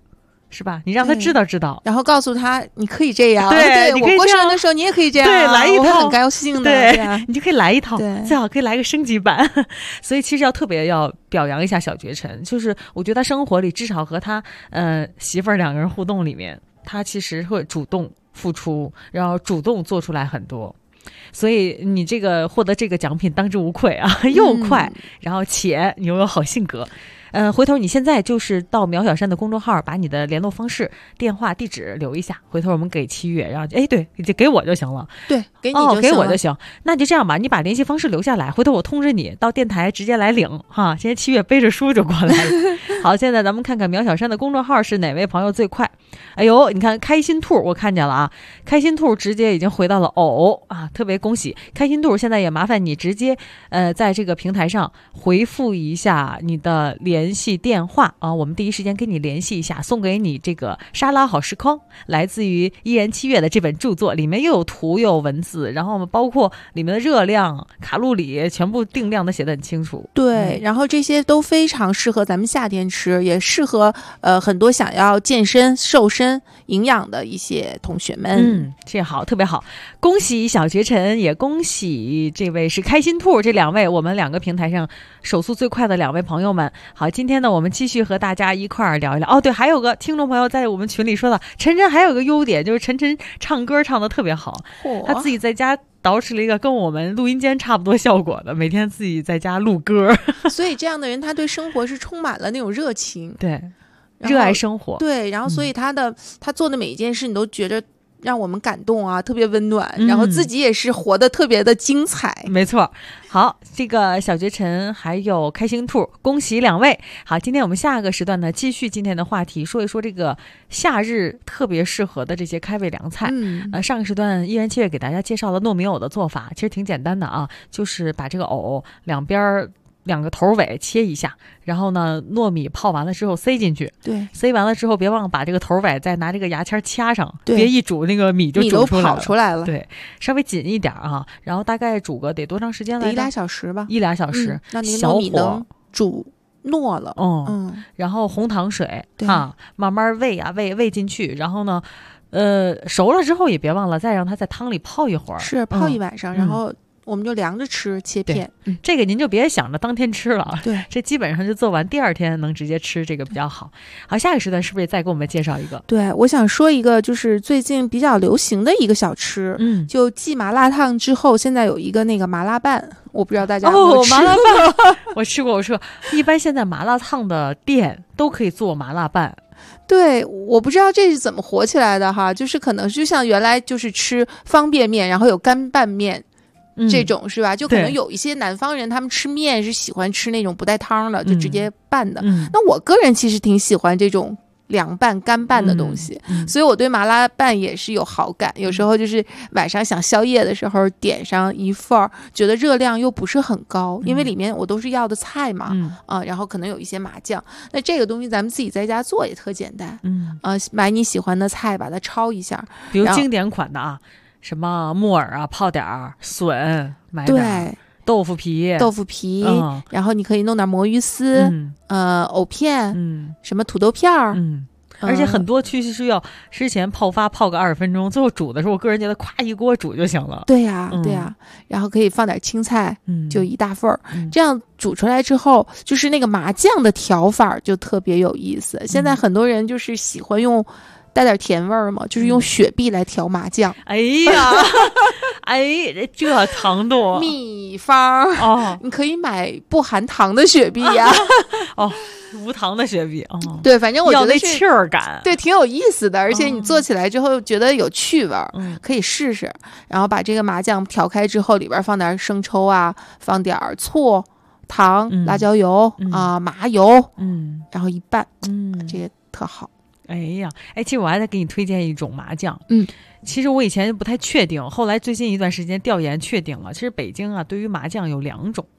是吧？你让他知道， 然后告诉他你可以这样， 对， 我过生日的时候你也可以这样， 对，来一套， 我会很高兴的， 对，你就可以来一套，最好可以来个升级版。所以其实特别要表扬一下小绝尘，就是我觉得他生活里至少和他媳妇儿两个人互动里面，他其实会主动付出，然后主动做出来很多。所以你这个获得这个奖品当之无愧啊，又快，然后且你又有好性格。回头你现在就是到苗小山的公众号，把你的联络方式、电话、地址留一下，回头我们给7月，然后对，就给我就行了。 对，给你就行了， 给我就行。那就这样吧，你把联系方式留下来，回头我通知你到电台直接来领哈。今天7月背着书就过来了。好，现在咱们看看苗小山的公众号是哪位朋友最快。哎呦，你看开心兔，我看见了啊，开心兔直接已经回到了啊，特别恭喜开心兔。现在也麻烦你直接在这个平台上回复一下你的联系电话啊，我们第一时间跟你联系一下，送给你这个沙拉好时光，来自于依然7月的这本著作，里面又有图又有文字，然后包括里面的热量、卡路里全部定量的写得很清楚。 对，然后这些都非常适合咱们夏天吃，也适合很多想要健身、瘦身、营养的一些同学们。 这好，特别好，恭喜小绝尘，也恭喜这位是开心兔，这两位我们2个平台上手速最快的2位朋友们。好，今天呢我们继续和大家一块儿聊一聊。对，还有个听众朋友在我们群里说到，晨晨还有个优点，就是晨晨唱歌唱得特别好，他自己在家捯饬了一个跟我们录音间差不多效果的，每天自己在家录歌。 所以这样的人他对生活是充满了那种热情， 对，热爱生活。 对，然后所以他做的每一件事你都觉得让我们感动啊，特别温暖，然后自己也是活得特别的精彩。 没错。好，这个小绝尘还有开心兔，恭喜2位。好，今天我们下个时段呢，继续今天的话题，说一说这个夏日特别适合的这些开胃凉菜。上个时段依然7月给大家介绍了糯米藕的做法，其实挺简单的啊，就是把这个藕两边2个头尾切一下，然后呢糯米泡完了之后塞进去， 对， 塞完了之后别忘了把这个头尾再拿这个牙签掐上，别一煮那个米就煮出来了， 对，稍微紧一点啊，然后大概煮个得多长时间来着？ 得1-2小时吧 ，1-2小时， 那你糯米能煮糯了， 然后红糖水啊，慢慢喂进去，然后呢熟了之后也别忘了再让它在汤里泡一会儿， 是泡一晚上，然后我们就凉着吃，切片。 这个您就别想着当天吃了， 对， 这基本上就做完第2天能直接吃，这个比较好。好，下个时段是不是再给我们介绍一个？ 对，我想说一个就是最近比较流行的一个小吃，就继麻辣烫之后，现在有一个那个麻辣拌，我不知道大家有没有吃过。 麻辣拌我吃过。一般现在麻辣烫的店都可以做麻辣拌。 对，我不知道这是怎么火起来的哈，就是可能就像原来就是吃方便面，然后有干拌面。这种是吧？就可能有一些南方人，他们吃面是喜欢吃那种不带汤的，就直接拌的。那我个人其实挺喜欢这种凉拌、干拌的东西，所以我对麻辣拌也是有好感。有时候就是晚上想宵夜的时候，点上一份儿，觉得热量又不是很高，因为里面我都是要的菜嘛，然后可能有一些麻酱。那这个东西咱们自己在家做也特简单，买你喜欢的菜，把它焯一下， 比如经典款的啊。什么木耳啊，泡点笋，买点豆腐皮， 然后你可以弄点魔芋丝，藕片，什么土豆片儿， 而且很多其实是要之前泡个20分钟，最后煮的时候，我个人觉得咵一锅煮就行了。 对呀，然后可以放点青菜，就一大份儿，这样煮出来之后，就是那个麻酱的调法就特别有意思。现在很多人就是喜欢用。带点甜味儿嘛，就是用雪碧来调麻酱。 哎呀，这糖度秘方哦，你可以买不含糖的雪碧呀。 无糖的雪碧哦。 对，反正我觉得要那气儿感， 对，挺有意思的，而且你做起来之后觉得有趣味，可以试试。然后把这个麻酱调开之后，里边放点生抽啊，放点醋、糖、辣椒油麻油，然后一拌，这个特好。 哎呀，其实我还在给你推荐一种麻酱。其实我以前不太确定，后来最近一段时间调研确定了，其实北京啊，对于麻酱有2种。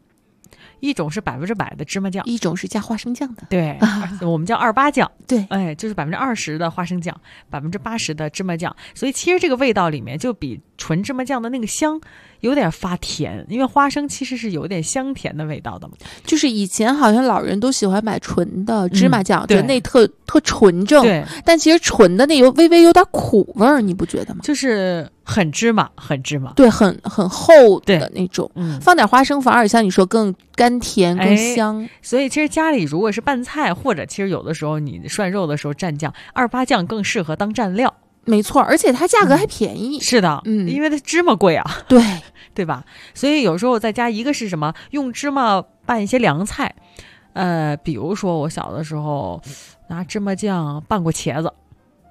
一种是100%的芝麻酱， 一种是加花生酱的。 对，我们叫28酱。 对， 哎，就是20%的花生酱，80%的芝麻酱。所以其实这个味道里面就比纯芝麻酱的那个香有点发甜，因为花生其实是有点香甜的味道的嘛。 就是以前好像老人都喜欢买纯的芝麻酱，觉得那特纯正。 对， 但其实纯的那微微有点苦味儿，你不觉得吗？ 就是很芝麻。 对，很厚的那种。放点花生反而像你说更甘甜更香。 所以其实家里如果是拌菜，或者其实有的时候你涮肉的时候蘸酱，28酱更适合当蘸料。 没错，而且它价格还便宜。 是的，因为它芝麻贵啊。对吧？所以有时候在家，一个是什么，用芝麻拌一些凉菜，比如说我小的时候拿芝麻酱拌过茄子。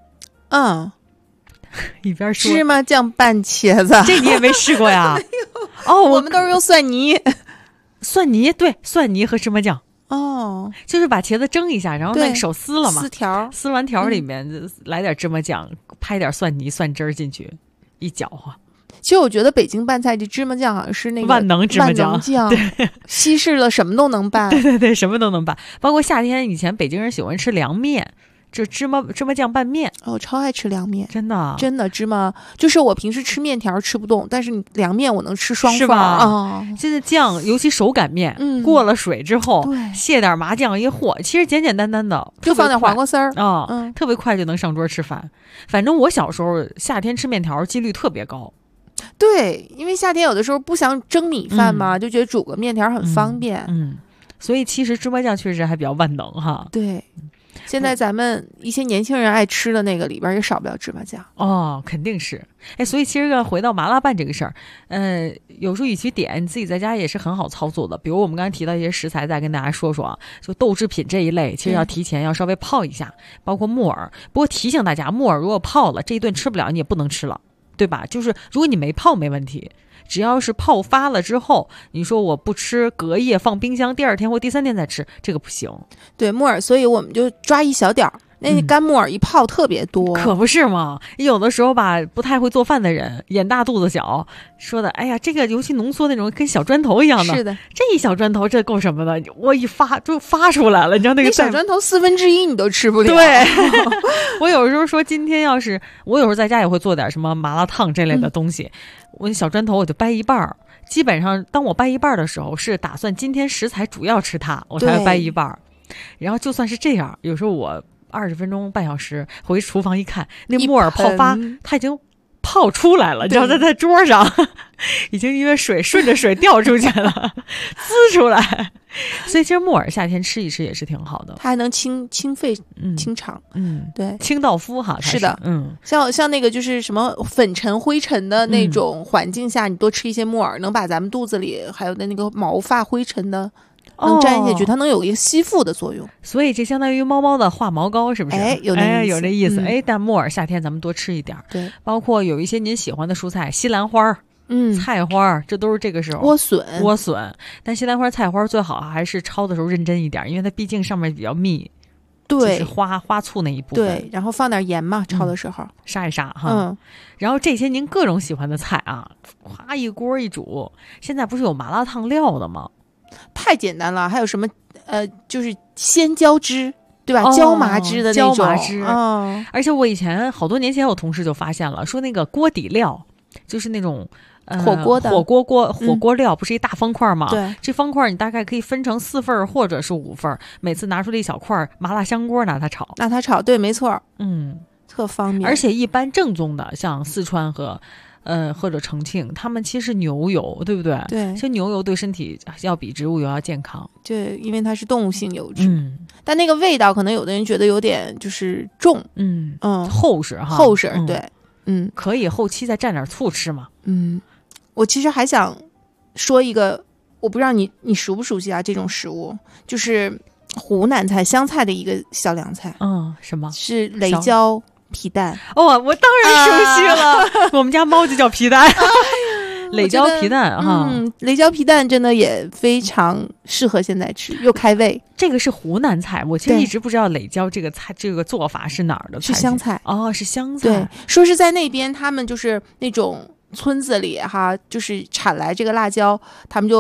一边说芝麻酱拌茄子， 这你也没试过呀？ 我们都是用蒜泥， 对，蒜泥和芝麻酱。就是把茄子蒸一下，然后那个手撕了嘛，撕完条里面来点芝麻酱，拍点蒜泥蒜汁儿进去，一搅和。 其实我觉得北京拌菜这芝麻酱好像是那个万能芝麻酱， 对，西式了什么都能拌。 对，什么都能拌，包括夏天以前北京人喜欢吃凉面。就芝麻酱拌面， 我超爱吃凉面， 真的芝麻就是我平时吃面条吃不动，但是你凉面我能吃双份，是吧？这个酱，尤其手擀面，过了水之后，卸点麻酱一和，其实简简单单的， 就放点黄瓜丝儿特别快就能上桌吃饭。反正我小时候夏天吃面条几率特别高。 对，因为夏天有的时候不想蒸米饭嘛，就觉得煮个面条很方便。 所以其实芝麻酱确实还比较万能哈。 对。现在咱们一些年轻人爱吃的那个里边也少不了芝麻酱肯定是。所以其实回到麻辣拌这个事儿，有时候与其点，你自己在家也是很好操作的。比如我们刚才提到一些食材，再跟大家说说啊，就豆制品这一类，其实要提前要稍微泡一下，包括木耳。不过提醒大家，木耳如果泡了，这一顿吃不了，你也不能吃了，对吧？就是如果你没泡没问题。只要是泡发了之后，你说我不吃，隔夜放冰箱，第2天或第3天再吃，这个不行。 对，木耳，所以我们就抓一小点儿。那干木耳一泡特别多， 可不是吗？有的时候吧，不太会做饭的人，眼大肚子小，说的，哎呀，这个尤其浓缩那种跟小砖头一样的， 是的， 这一小砖头这够什么的？我一发就发出来了，你知道那个小砖头1/4你都吃不了。 对，我有时候说今天要是我有时候在家也会做点什么麻辣烫这类的东西，我小砖头我就掰一半儿。基本上当我掰一半的时候，是打算今天食材主要吃它，我才会掰一半。然后就算是这样，有时候我20分钟半小时回厨房一看，那木耳泡发它已经泡出来了，你知道在桌上已经因为水顺着水掉出去了滋出来。所以其实木耳夏天吃一吃也是挺好的， 它还能清肺清肠。对， 清道夫哈。 是的，像那个就是什么粉尘灰尘的那种环境下，你多吃一些木耳，能把咱们肚子里还有的那个毛发灰尘的能粘下去，它能有一个吸附的作用。 所以这相当于猫的化毛膏，是不是？ 有这意思。但木耳夏天咱们多吃一点。 对， 包括有一些您喜欢的蔬菜，西兰花菜花，这都是这个时候。莴笋，但西兰花、菜花最好还是焯的时候认真一点，因为它毕竟上面比较密。 对， 就是花醋那一部分。 对，然后放点盐嘛，焯的时候杀一杀哈。然后这些您各种喜欢的菜啊，哗一锅一煮。现在不是有麻辣烫料的吗？ 太简单了，还有什么就是鲜椒汁。对吧？椒麻汁的那种。 椒麻汁。而且我以前好多年前，我同事就发现了，说那个锅底料，就是那种火锅料，不是一大方块吗？ 对， 这方块你大概可以分成4份或者是5份，每次拿出来一小块麻辣香锅，拿它炒。 对，没错。特方便。 而且一般正宗的，像四川和或者重庆，他们其实牛油，对不对？ 对， 其实牛油对身体要比植物油要健康。 对，因为它是动物性油脂。但那个味道可能有的人觉得有点就是重。 厚实哈。 厚实，对。 可以后期再蘸点醋吃嘛。 我其实还想说一个，我不知道你熟不熟悉啊？这种食物就是湖南菜湘菜的一个小凉菜。 什么？ 是雷椒皮蛋。 我当然熟悉了。我们家猫就叫皮蛋。雷椒皮蛋哈。 雷椒皮蛋真的也非常适合现在吃，又开胃。 这个是湖南菜，我其实一直不知道雷椒这个菜这个做法是哪儿的菜。 是湘菜。 是湘菜。 对，说是在那边他们就是那种村子里哈，就是产来这个辣椒，他们就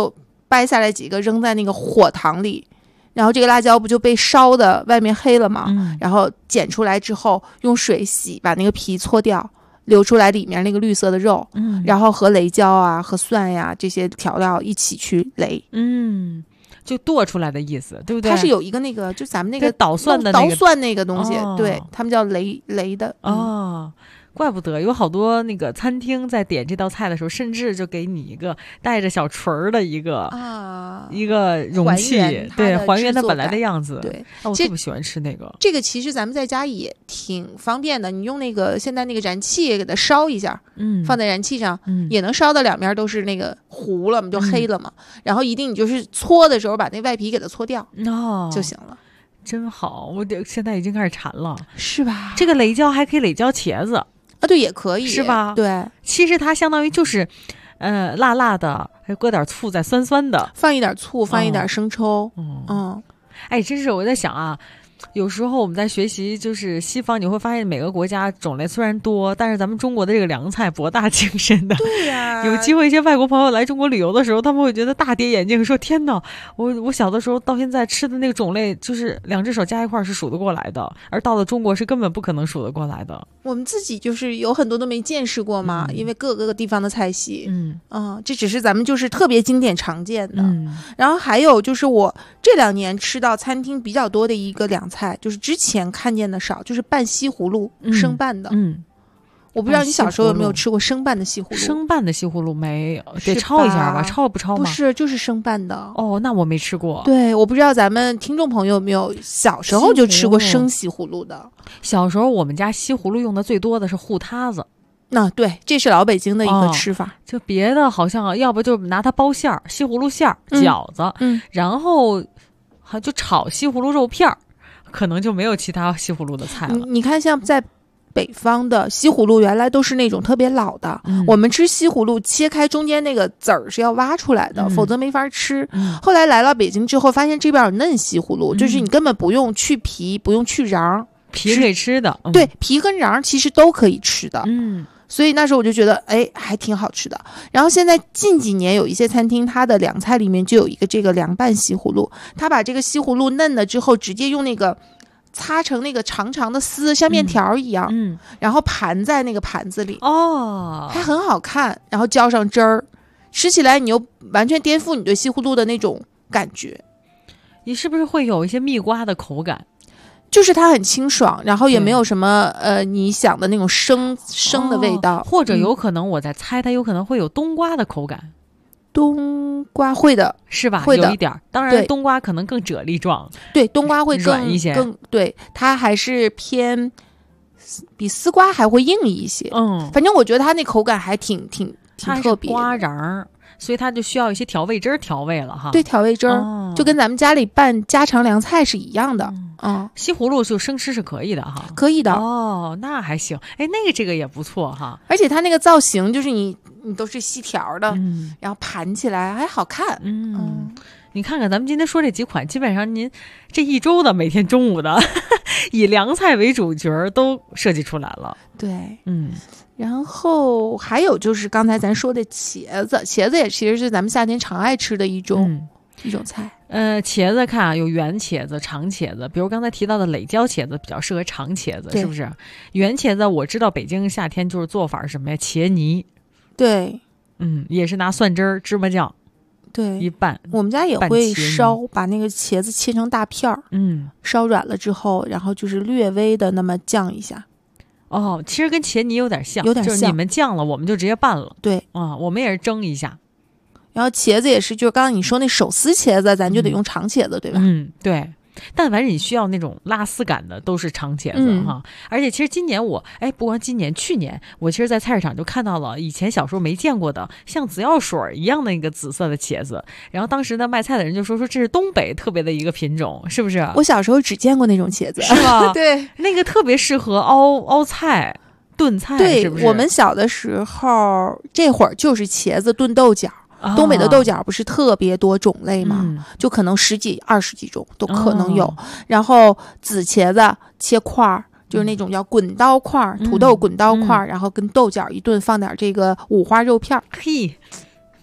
掰下来几个扔在那个火塘里，然后这个辣椒不就被烧的外面黑了吗？然后捡出来之后用水洗，把那个皮搓掉，留出来里面那个绿色的肉，然后和雷椒啊和蒜呀这些调料一起去擂， 就剁出来的意思，对不对？ 它是有一个那个，就咱们那个捣蒜的那个捣蒜那个东西，对，他们叫擂的怪不得有好多那个餐厅在点这道菜的时候，甚至就给你一个带着小锤儿的一个容器，还原它本来的样子。 对， 我特别喜欢吃那个。 这个其实咱们在家也挺方便的，你用那个现在那个燃气给它烧一下，放在燃气上，也能烧到两面都是那个糊了嘛，就黑了嘛。然后一定你就是搓的时候把那外皮给它搓掉就行了。 真好，我现在已经开始馋了， 是吧？ 这个雷椒还可以雷椒茄子。 对，也可以， 是吧？ 对， 其实它相当于就是，辣辣的，还搁点醋，再酸酸的， 放一点醋，放一点生抽， 真是我在想啊，有时候我们在学习就是西方，你会发现每个国家种类虽然多，但是咱们中国的这个凉菜博大精深的。 对呀， 有机会一些外国朋友来中国旅游的时候，他们会觉得大跌眼镜，说天哪，我小的时候到现在吃的那个种类，就是2只手加一块是数得过来的，而到了中国是根本不可能数得过来的。 我们自己就是有很多都没见识过嘛，因为各个地方的菜系，这只是咱们就是特别经典常见的。然后还有就是我这2年吃到餐厅比较多的一个凉菜，就是之前看见的少，就是拌西葫芦，生拌的。我不知道你小时候有没有吃过生拌的西葫芦？ 生拌的西葫芦没有，得焯一下吧？焯不焯吗？ 不是，就是生拌的。 那我没吃过。 对，我不知道咱们听众朋友有没有小时候就吃过生西葫芦的。 小时候我们家西葫芦用的最多的是糊塌子。 对，这是老北京的一个吃法。 就别的好像要不就拿它包馅儿，西葫芦馅儿、饺子，然后就炒西葫芦肉片儿，可能就没有其他西葫芦的菜了。 你看，像在北方的西葫芦原来都是那种特别老的，我们吃西葫芦切开中间那个籽儿是要挖出来的，否则没法吃。后来来了北京之后，发现这边有嫩西葫芦，就是你根本不用去皮，不用去瓤， 皮可以吃的。 对，皮跟瓤其实都可以吃的。所以那时候我就觉得还挺好吃的。然后现在近几年有一些餐厅，它的凉菜里面就有一个这个凉拌西葫芦，它把这个西葫芦嫩了之后，直接用那个擦成那个长长的丝，像面条一样，然后盘在那个盘子里，还很好看，然后浇上汁儿，吃起来你又完全颠覆你对西葫芦的那种感觉。 你是不是会有一些蜜瓜的口感？ 就是它很清爽，然后也没有什么你想的那种生的味道， 或者有可能我在猜，它有可能会有冬瓜的口感。 冬瓜会的， 是吧？ 会的， 有一点。当然，冬瓜可能更啫喱状， 对，冬瓜会软一些， 对，它还是偏比丝瓜还会硬一些。反正我觉得它那口感还挺特别， 瓜瓤，所以它就需要一些调味汁调味了哈。 对，调味汁就跟咱们家里拌家常凉菜是一样的。 西葫芦就生吃是可以的哈， 可以的。 那还行。那个这个也不错哈， 而且它那个造型就是你都是细条的，然后盘起来还好看。 你看看咱们今天说这几款，基本上您这一周的每天中午的以凉菜为主角都设计出来了。 对，然后还有就是刚才咱说的茄子也其实是咱们夏天常爱吃的一种菜。 茄子看啊，有圆茄子、长茄子，比如刚才提到的蕾椒茄子比较适合长茄子，是不是？圆茄子我知道北京夏天就是做法是什么呀？茄泥。 对， 也是拿蒜汁儿、芝麻酱， 对， 一拌。 我们家也会把那个茄子切成大片儿，烧软了之后，然后就是略微的那么酱一下。 其实跟茄泥有点像， 就是你们酱了，我们就直接拌了。 对， 我们也是蒸一下。 然后茄子也是，就是刚刚你说那手撕茄子，咱就得用长茄子，对吧？ 对。但凡是你需要那种拉丝感的，都是长茄子哈。而且其实今年不光今年，去年我其实在菜市场就看到了以前小时候没见过的，像紫药水一样的那个紫色的茄子。然后当时呢卖菜的人就说这是东北特别的一个品种，是不是？ 我小时候只见过那种茄子， 是吧？ 对， 那个特别适合熬菜、炖菜， 对， 是不是？ 我们小的时候这会儿就是茄子炖豆角。东北的豆角不是特别多种类吗？就可能10几20几种都可能有。然后紫茄子切块儿，就是那种叫滚刀块儿，土豆滚刀块儿，然后跟豆角一炖，放点这个五花肉片。 嘿，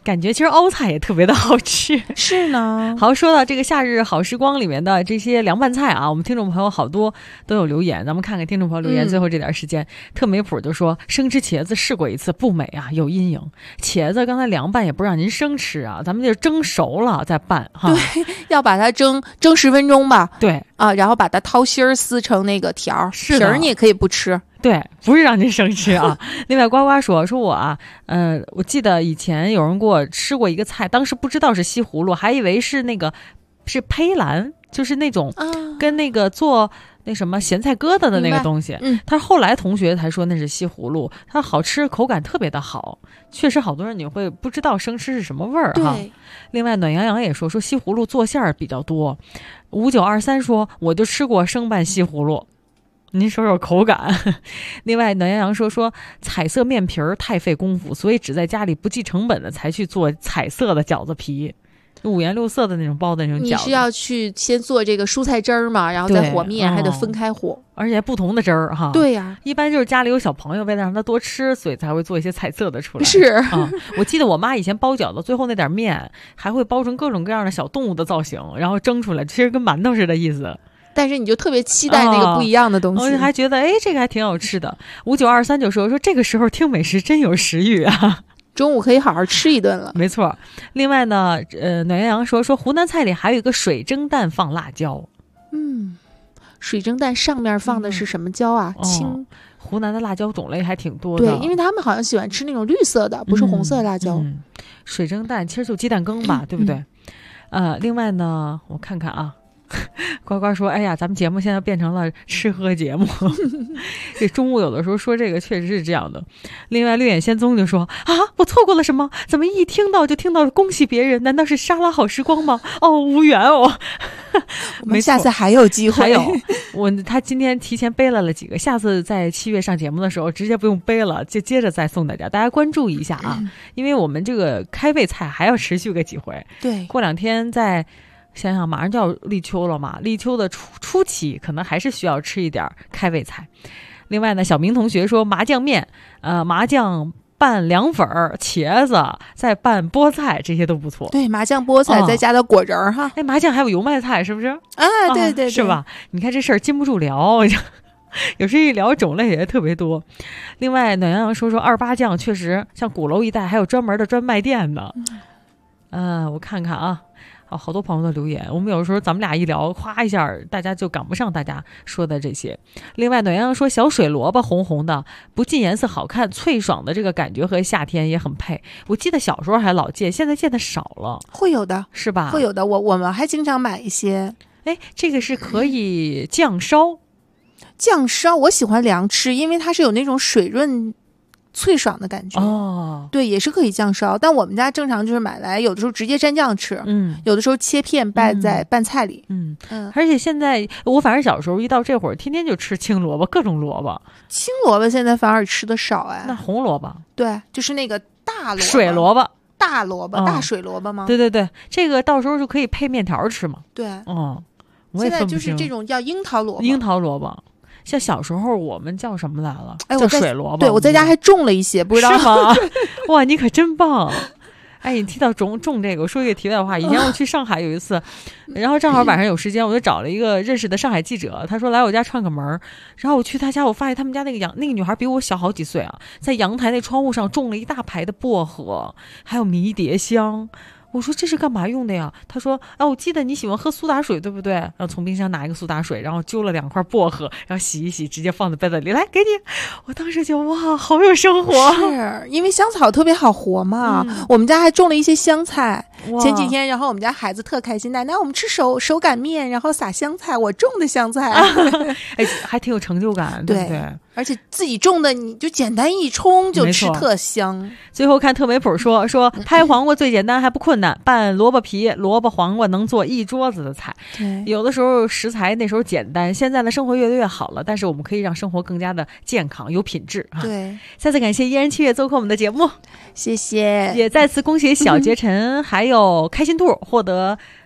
感觉其实凹菜也特别的好吃。 是呢。 好，说到这个夏日好时光里面的这些凉拌菜啊，我们听众朋友好多都有留言，咱们看看听众朋友留言。最后这点时间，特美普就说生吃茄子试过一次不美啊，有阴影。茄子刚才凉拌也不让您生吃啊，咱们就蒸熟了再拌哈。 对，要把它蒸10分钟吧。 对啊，然后把它掏心儿撕成那个条， 皮儿你也可以不吃。 对，不是让您生吃啊。另外，呱呱说我啊，我记得以前有人给我吃过一个菜，当时不知道是西葫芦，还以为是那个是胚兰，就是那种跟那个做那什么咸菜疙瘩的那个东西。他后来同学才说那是西葫芦，它好吃，口感特别的好。确实，好多人你会不知道生吃是什么味儿哈。另外，暖洋洋也说西葫芦做馅儿比较多。5923说我就吃过生拌西葫芦。您说说口感。另外，暖洋洋说彩色面皮儿太费功夫，所以只在家里不计成本的才去做彩色的饺子皮，五颜六色的那种包的那种饺子。 你是要去先做这个蔬菜汁儿嘛，然后再和面，还得分开和， 而且不同的汁儿哈。 对呀， 一般就是家里有小朋友，为了让他多吃，所以才会做一些彩色的出来。 是啊，我记得我妈以前包饺子，最后那点面还会包成各种各样的小动物的造型，然后蒸出来，其实跟馒头似的意思。 但是你就特别期待那个不一样的东西， 我还觉得这个还挺好吃的。5923就说这个时候听美食真有食欲啊， 中午可以好好吃一顿了。 没错。另外呢，暖洋洋说湖南菜里还有一个水蒸蛋放辣椒。 水蒸蛋上面放的是什么椒啊？ 湖南的辣椒种类还挺多的。 对，因为他们好像喜欢吃那种绿色的，不是红色的辣椒。 水蒸蛋其实就鸡蛋羹吧，对不对？另外呢，我看看啊。呱呱说：“哎呀，咱们节目现在变成了吃喝节目。这中午有的时候说这个确实是这样的。”另外，绿眼仙踪就说：“啊，我错过了什么？怎么一听到就听到恭喜别人？难道是沙拉好时光吗？哦，无缘哦。 我们下次还有机会。 还有，他今天提前背了几个，下次在7月上节目的时候直接不用背了，就接着再送大家。大家关注一下啊，因为我们这个开胃菜还要持续个几回。 对， 过2天再。”想想马上就要立秋了嘛，立秋的初期可能还是需要吃一点开胃菜。另外呢，小明同学说麻酱面，麻酱拌凉粉、茄子，再拌菠菜，这些都不错。 对，麻酱菠菜再加点果仁儿哈。 麻酱还有油麦菜，是不是？ 对对， 是吧？你看这事儿禁不住聊，有时一聊种类也特别多。另外，暖洋洋说28酱确实像鼓楼一带还有专门的专卖店呢。我看看啊。好多朋友的留言，我们有时候咱们俩一聊，夸一下，大家就赶不上大家说的这些。另外，暖洋洋说小水萝卜红红的，不仅颜色好看，脆爽的这个感觉和夏天也很配。我记得小时候还老见，现在见的少了。 会有的， 是吧？ 会有的，我们还经常买一些。 这个是可以酱烧。 酱烧我喜欢凉吃，因为它是有那种水润。脆爽的感觉对，也是可以酱烧，但我们家正常就是买来，有的时候直接蘸酱吃，有的时候切片拌在拌菜里， 而且现在我反正小时候一到这会儿，天天就吃青萝卜，各种萝卜。 青萝卜现在反而吃的少那红萝卜， 对，就是那个大萝卜， 水萝卜， 大萝卜，大水萝卜吗？ 对对对，这个到时候就可以配面条吃嘛。 对， 我也现在就是这种叫樱桃萝卜， 樱桃萝卜。像小时候我们叫什么来了？叫水萝卜。 对，我在家还种了一些，不知道是吗？哇，你可真棒！你提到种这个，我说一个题外话。以前我去上海有一次，然后正好晚上有时间，我就找了一个认识的上海记者，他说来我家串个门，然后我去他家，我发现他们家那个女孩比我小好几岁啊，在阳台那窗户上种了一大排的薄荷，还有迷迭香。我说这是干嘛用的呀？他说我记得你喜欢喝苏打水对不对？然后从冰箱拿一个苏打水，然后揪了2块薄荷，然后洗一洗，直接放在杯子里，来给你。我当时就哇，好有生活。 是因为香草特别好活嘛，我们家还种了一些香菜。前几天，然后我们家孩子特开心，奶奶我们吃手擀面，然后撒香菜，我种的香菜， 还挺有成就感，对不对？ 而且自己种的，你就简单一冲就吃特香。 最后看特美普说拍黄瓜最简单还不困难，拌萝卜皮、萝卜黄瓜能做一桌子的菜。有的时候食材那时候简单，现在的生活越来越好了，但是我们可以让生活更加的健康有品质。 对， 再次感谢嫣然7月做客我们的节目， 谢谢。 也再次恭喜小杰晨还有开心兔获得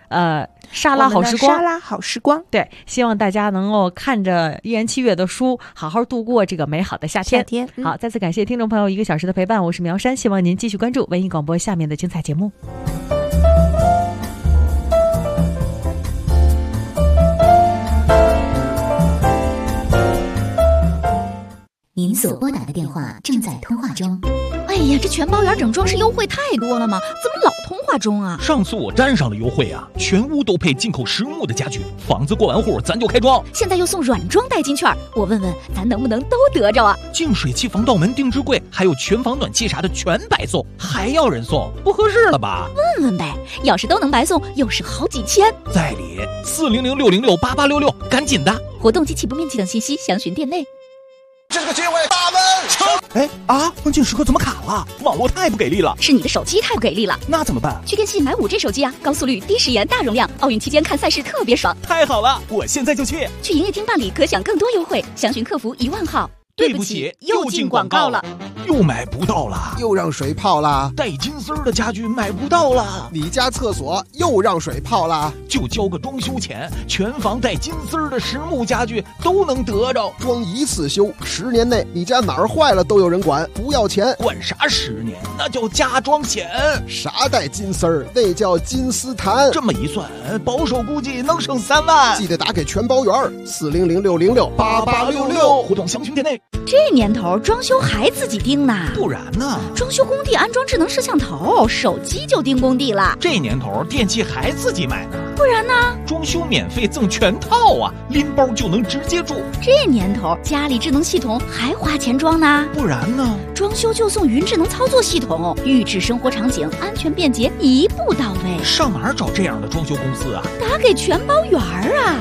沙拉好时光， 沙拉好时光。 对，希望大家能够看着一言七月的书，好好度过这个美好的夏天。好，再次感谢听众朋友1个小时的陪伴，我是苗山，希望您继续关注文艺广播下面的精彩节目。 您所拨打的电话正在通话中。 哎呀，这全包圆整装饰优惠太多了吗？怎么老通话中啊？ 上次我沾上了优惠啊，全屋都配进口实木的家具，房子过完户咱就开装。 现在又送软装代金券，我问问咱能不能都得着啊？ 净水器、防盗门、定制柜，还有全房暖气啥的全白送，还要人送，不合适了吧？ 问问呗，要是都能白送，又是好几千。 在理，400-606-8866，赶紧的！ 活动及起步面积等信息详询店内。 这个机会大门冲！哎啊！关键时刻怎么卡了？网络太不给力了。 是你的手机太不给力了。 那怎么办？ 去电信买5G 手机啊，高速率、低时延、大容量，奥运期间看赛事特别爽。 太好了，我现在就去。 去营业厅办理，可享更多优惠。详询客服10000号。 对不起，又进广告了，又买不到了， 又让水泡了， 带金丝儿的家具买不到了， 你家厕所又让水泡了， 就交个装修钱，全房带金丝儿的实木家具都能得着， 装一次修，10年内你家哪儿坏了都有人管，不要钱。 管啥10年？那叫加装险。 啥带金丝儿？那叫金丝檀。 这么一算，保守估计能省3万。 记得打给全包圆，400-606-8866， 活动详询店内。 这年头装修还自己盯呢？ 不然呢？ 装修工地安装智能摄像头，手机就盯工地了。 这年头电器还自己买呢？ 不然呢？ 装修免费赠全套啊，拎包就能直接住。 这年头家里智能系统还花钱装呢？ 不然呢？ 装修就送云智能操作系统，预制生活场景，安全便捷，一步到位。 上哪儿找这样的装修公司啊？ 打给全包圆啊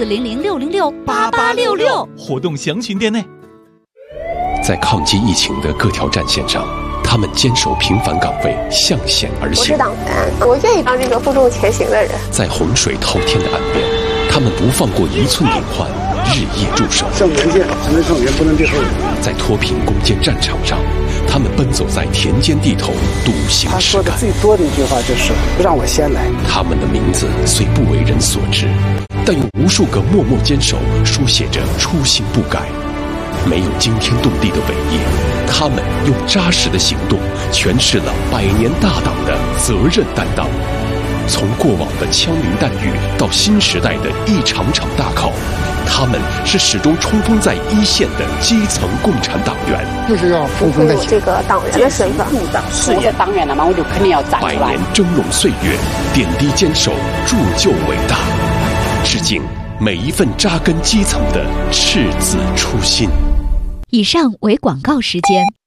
，400-606-8866， 活动详询店内。 在抗击疫情的各条战线上，他们坚守平凡岗位，向险而行。 我是党员，我愿意当这个负重前行的人。 在洪水滔天的岸边，他们不放过1寸隐患，日夜驻守。 向前线，才能上元，不能变后。 在脱贫攻坚战场上，他们奔走在田间地头，笃行实干。 他说的最多的一句话就是“让我先来”。 他们的名字虽不为人所知，但用无数个默默坚守，书写着初心不改。没有惊天动地的伟业，他们用扎实的行动诠释了100年大党的责任担当。从过往的枪林弹雨到新时代的一场场大考，他们是始终冲锋在一线的基层共产党员。 就是要冲锋在前。 这个党员的身份， 事业党员了嘛，我就肯定要站出来。 100年峥嵘岁月，点滴坚守，铸就伟大。致敬每一份扎根基层的赤子初心。 以上为广告时间。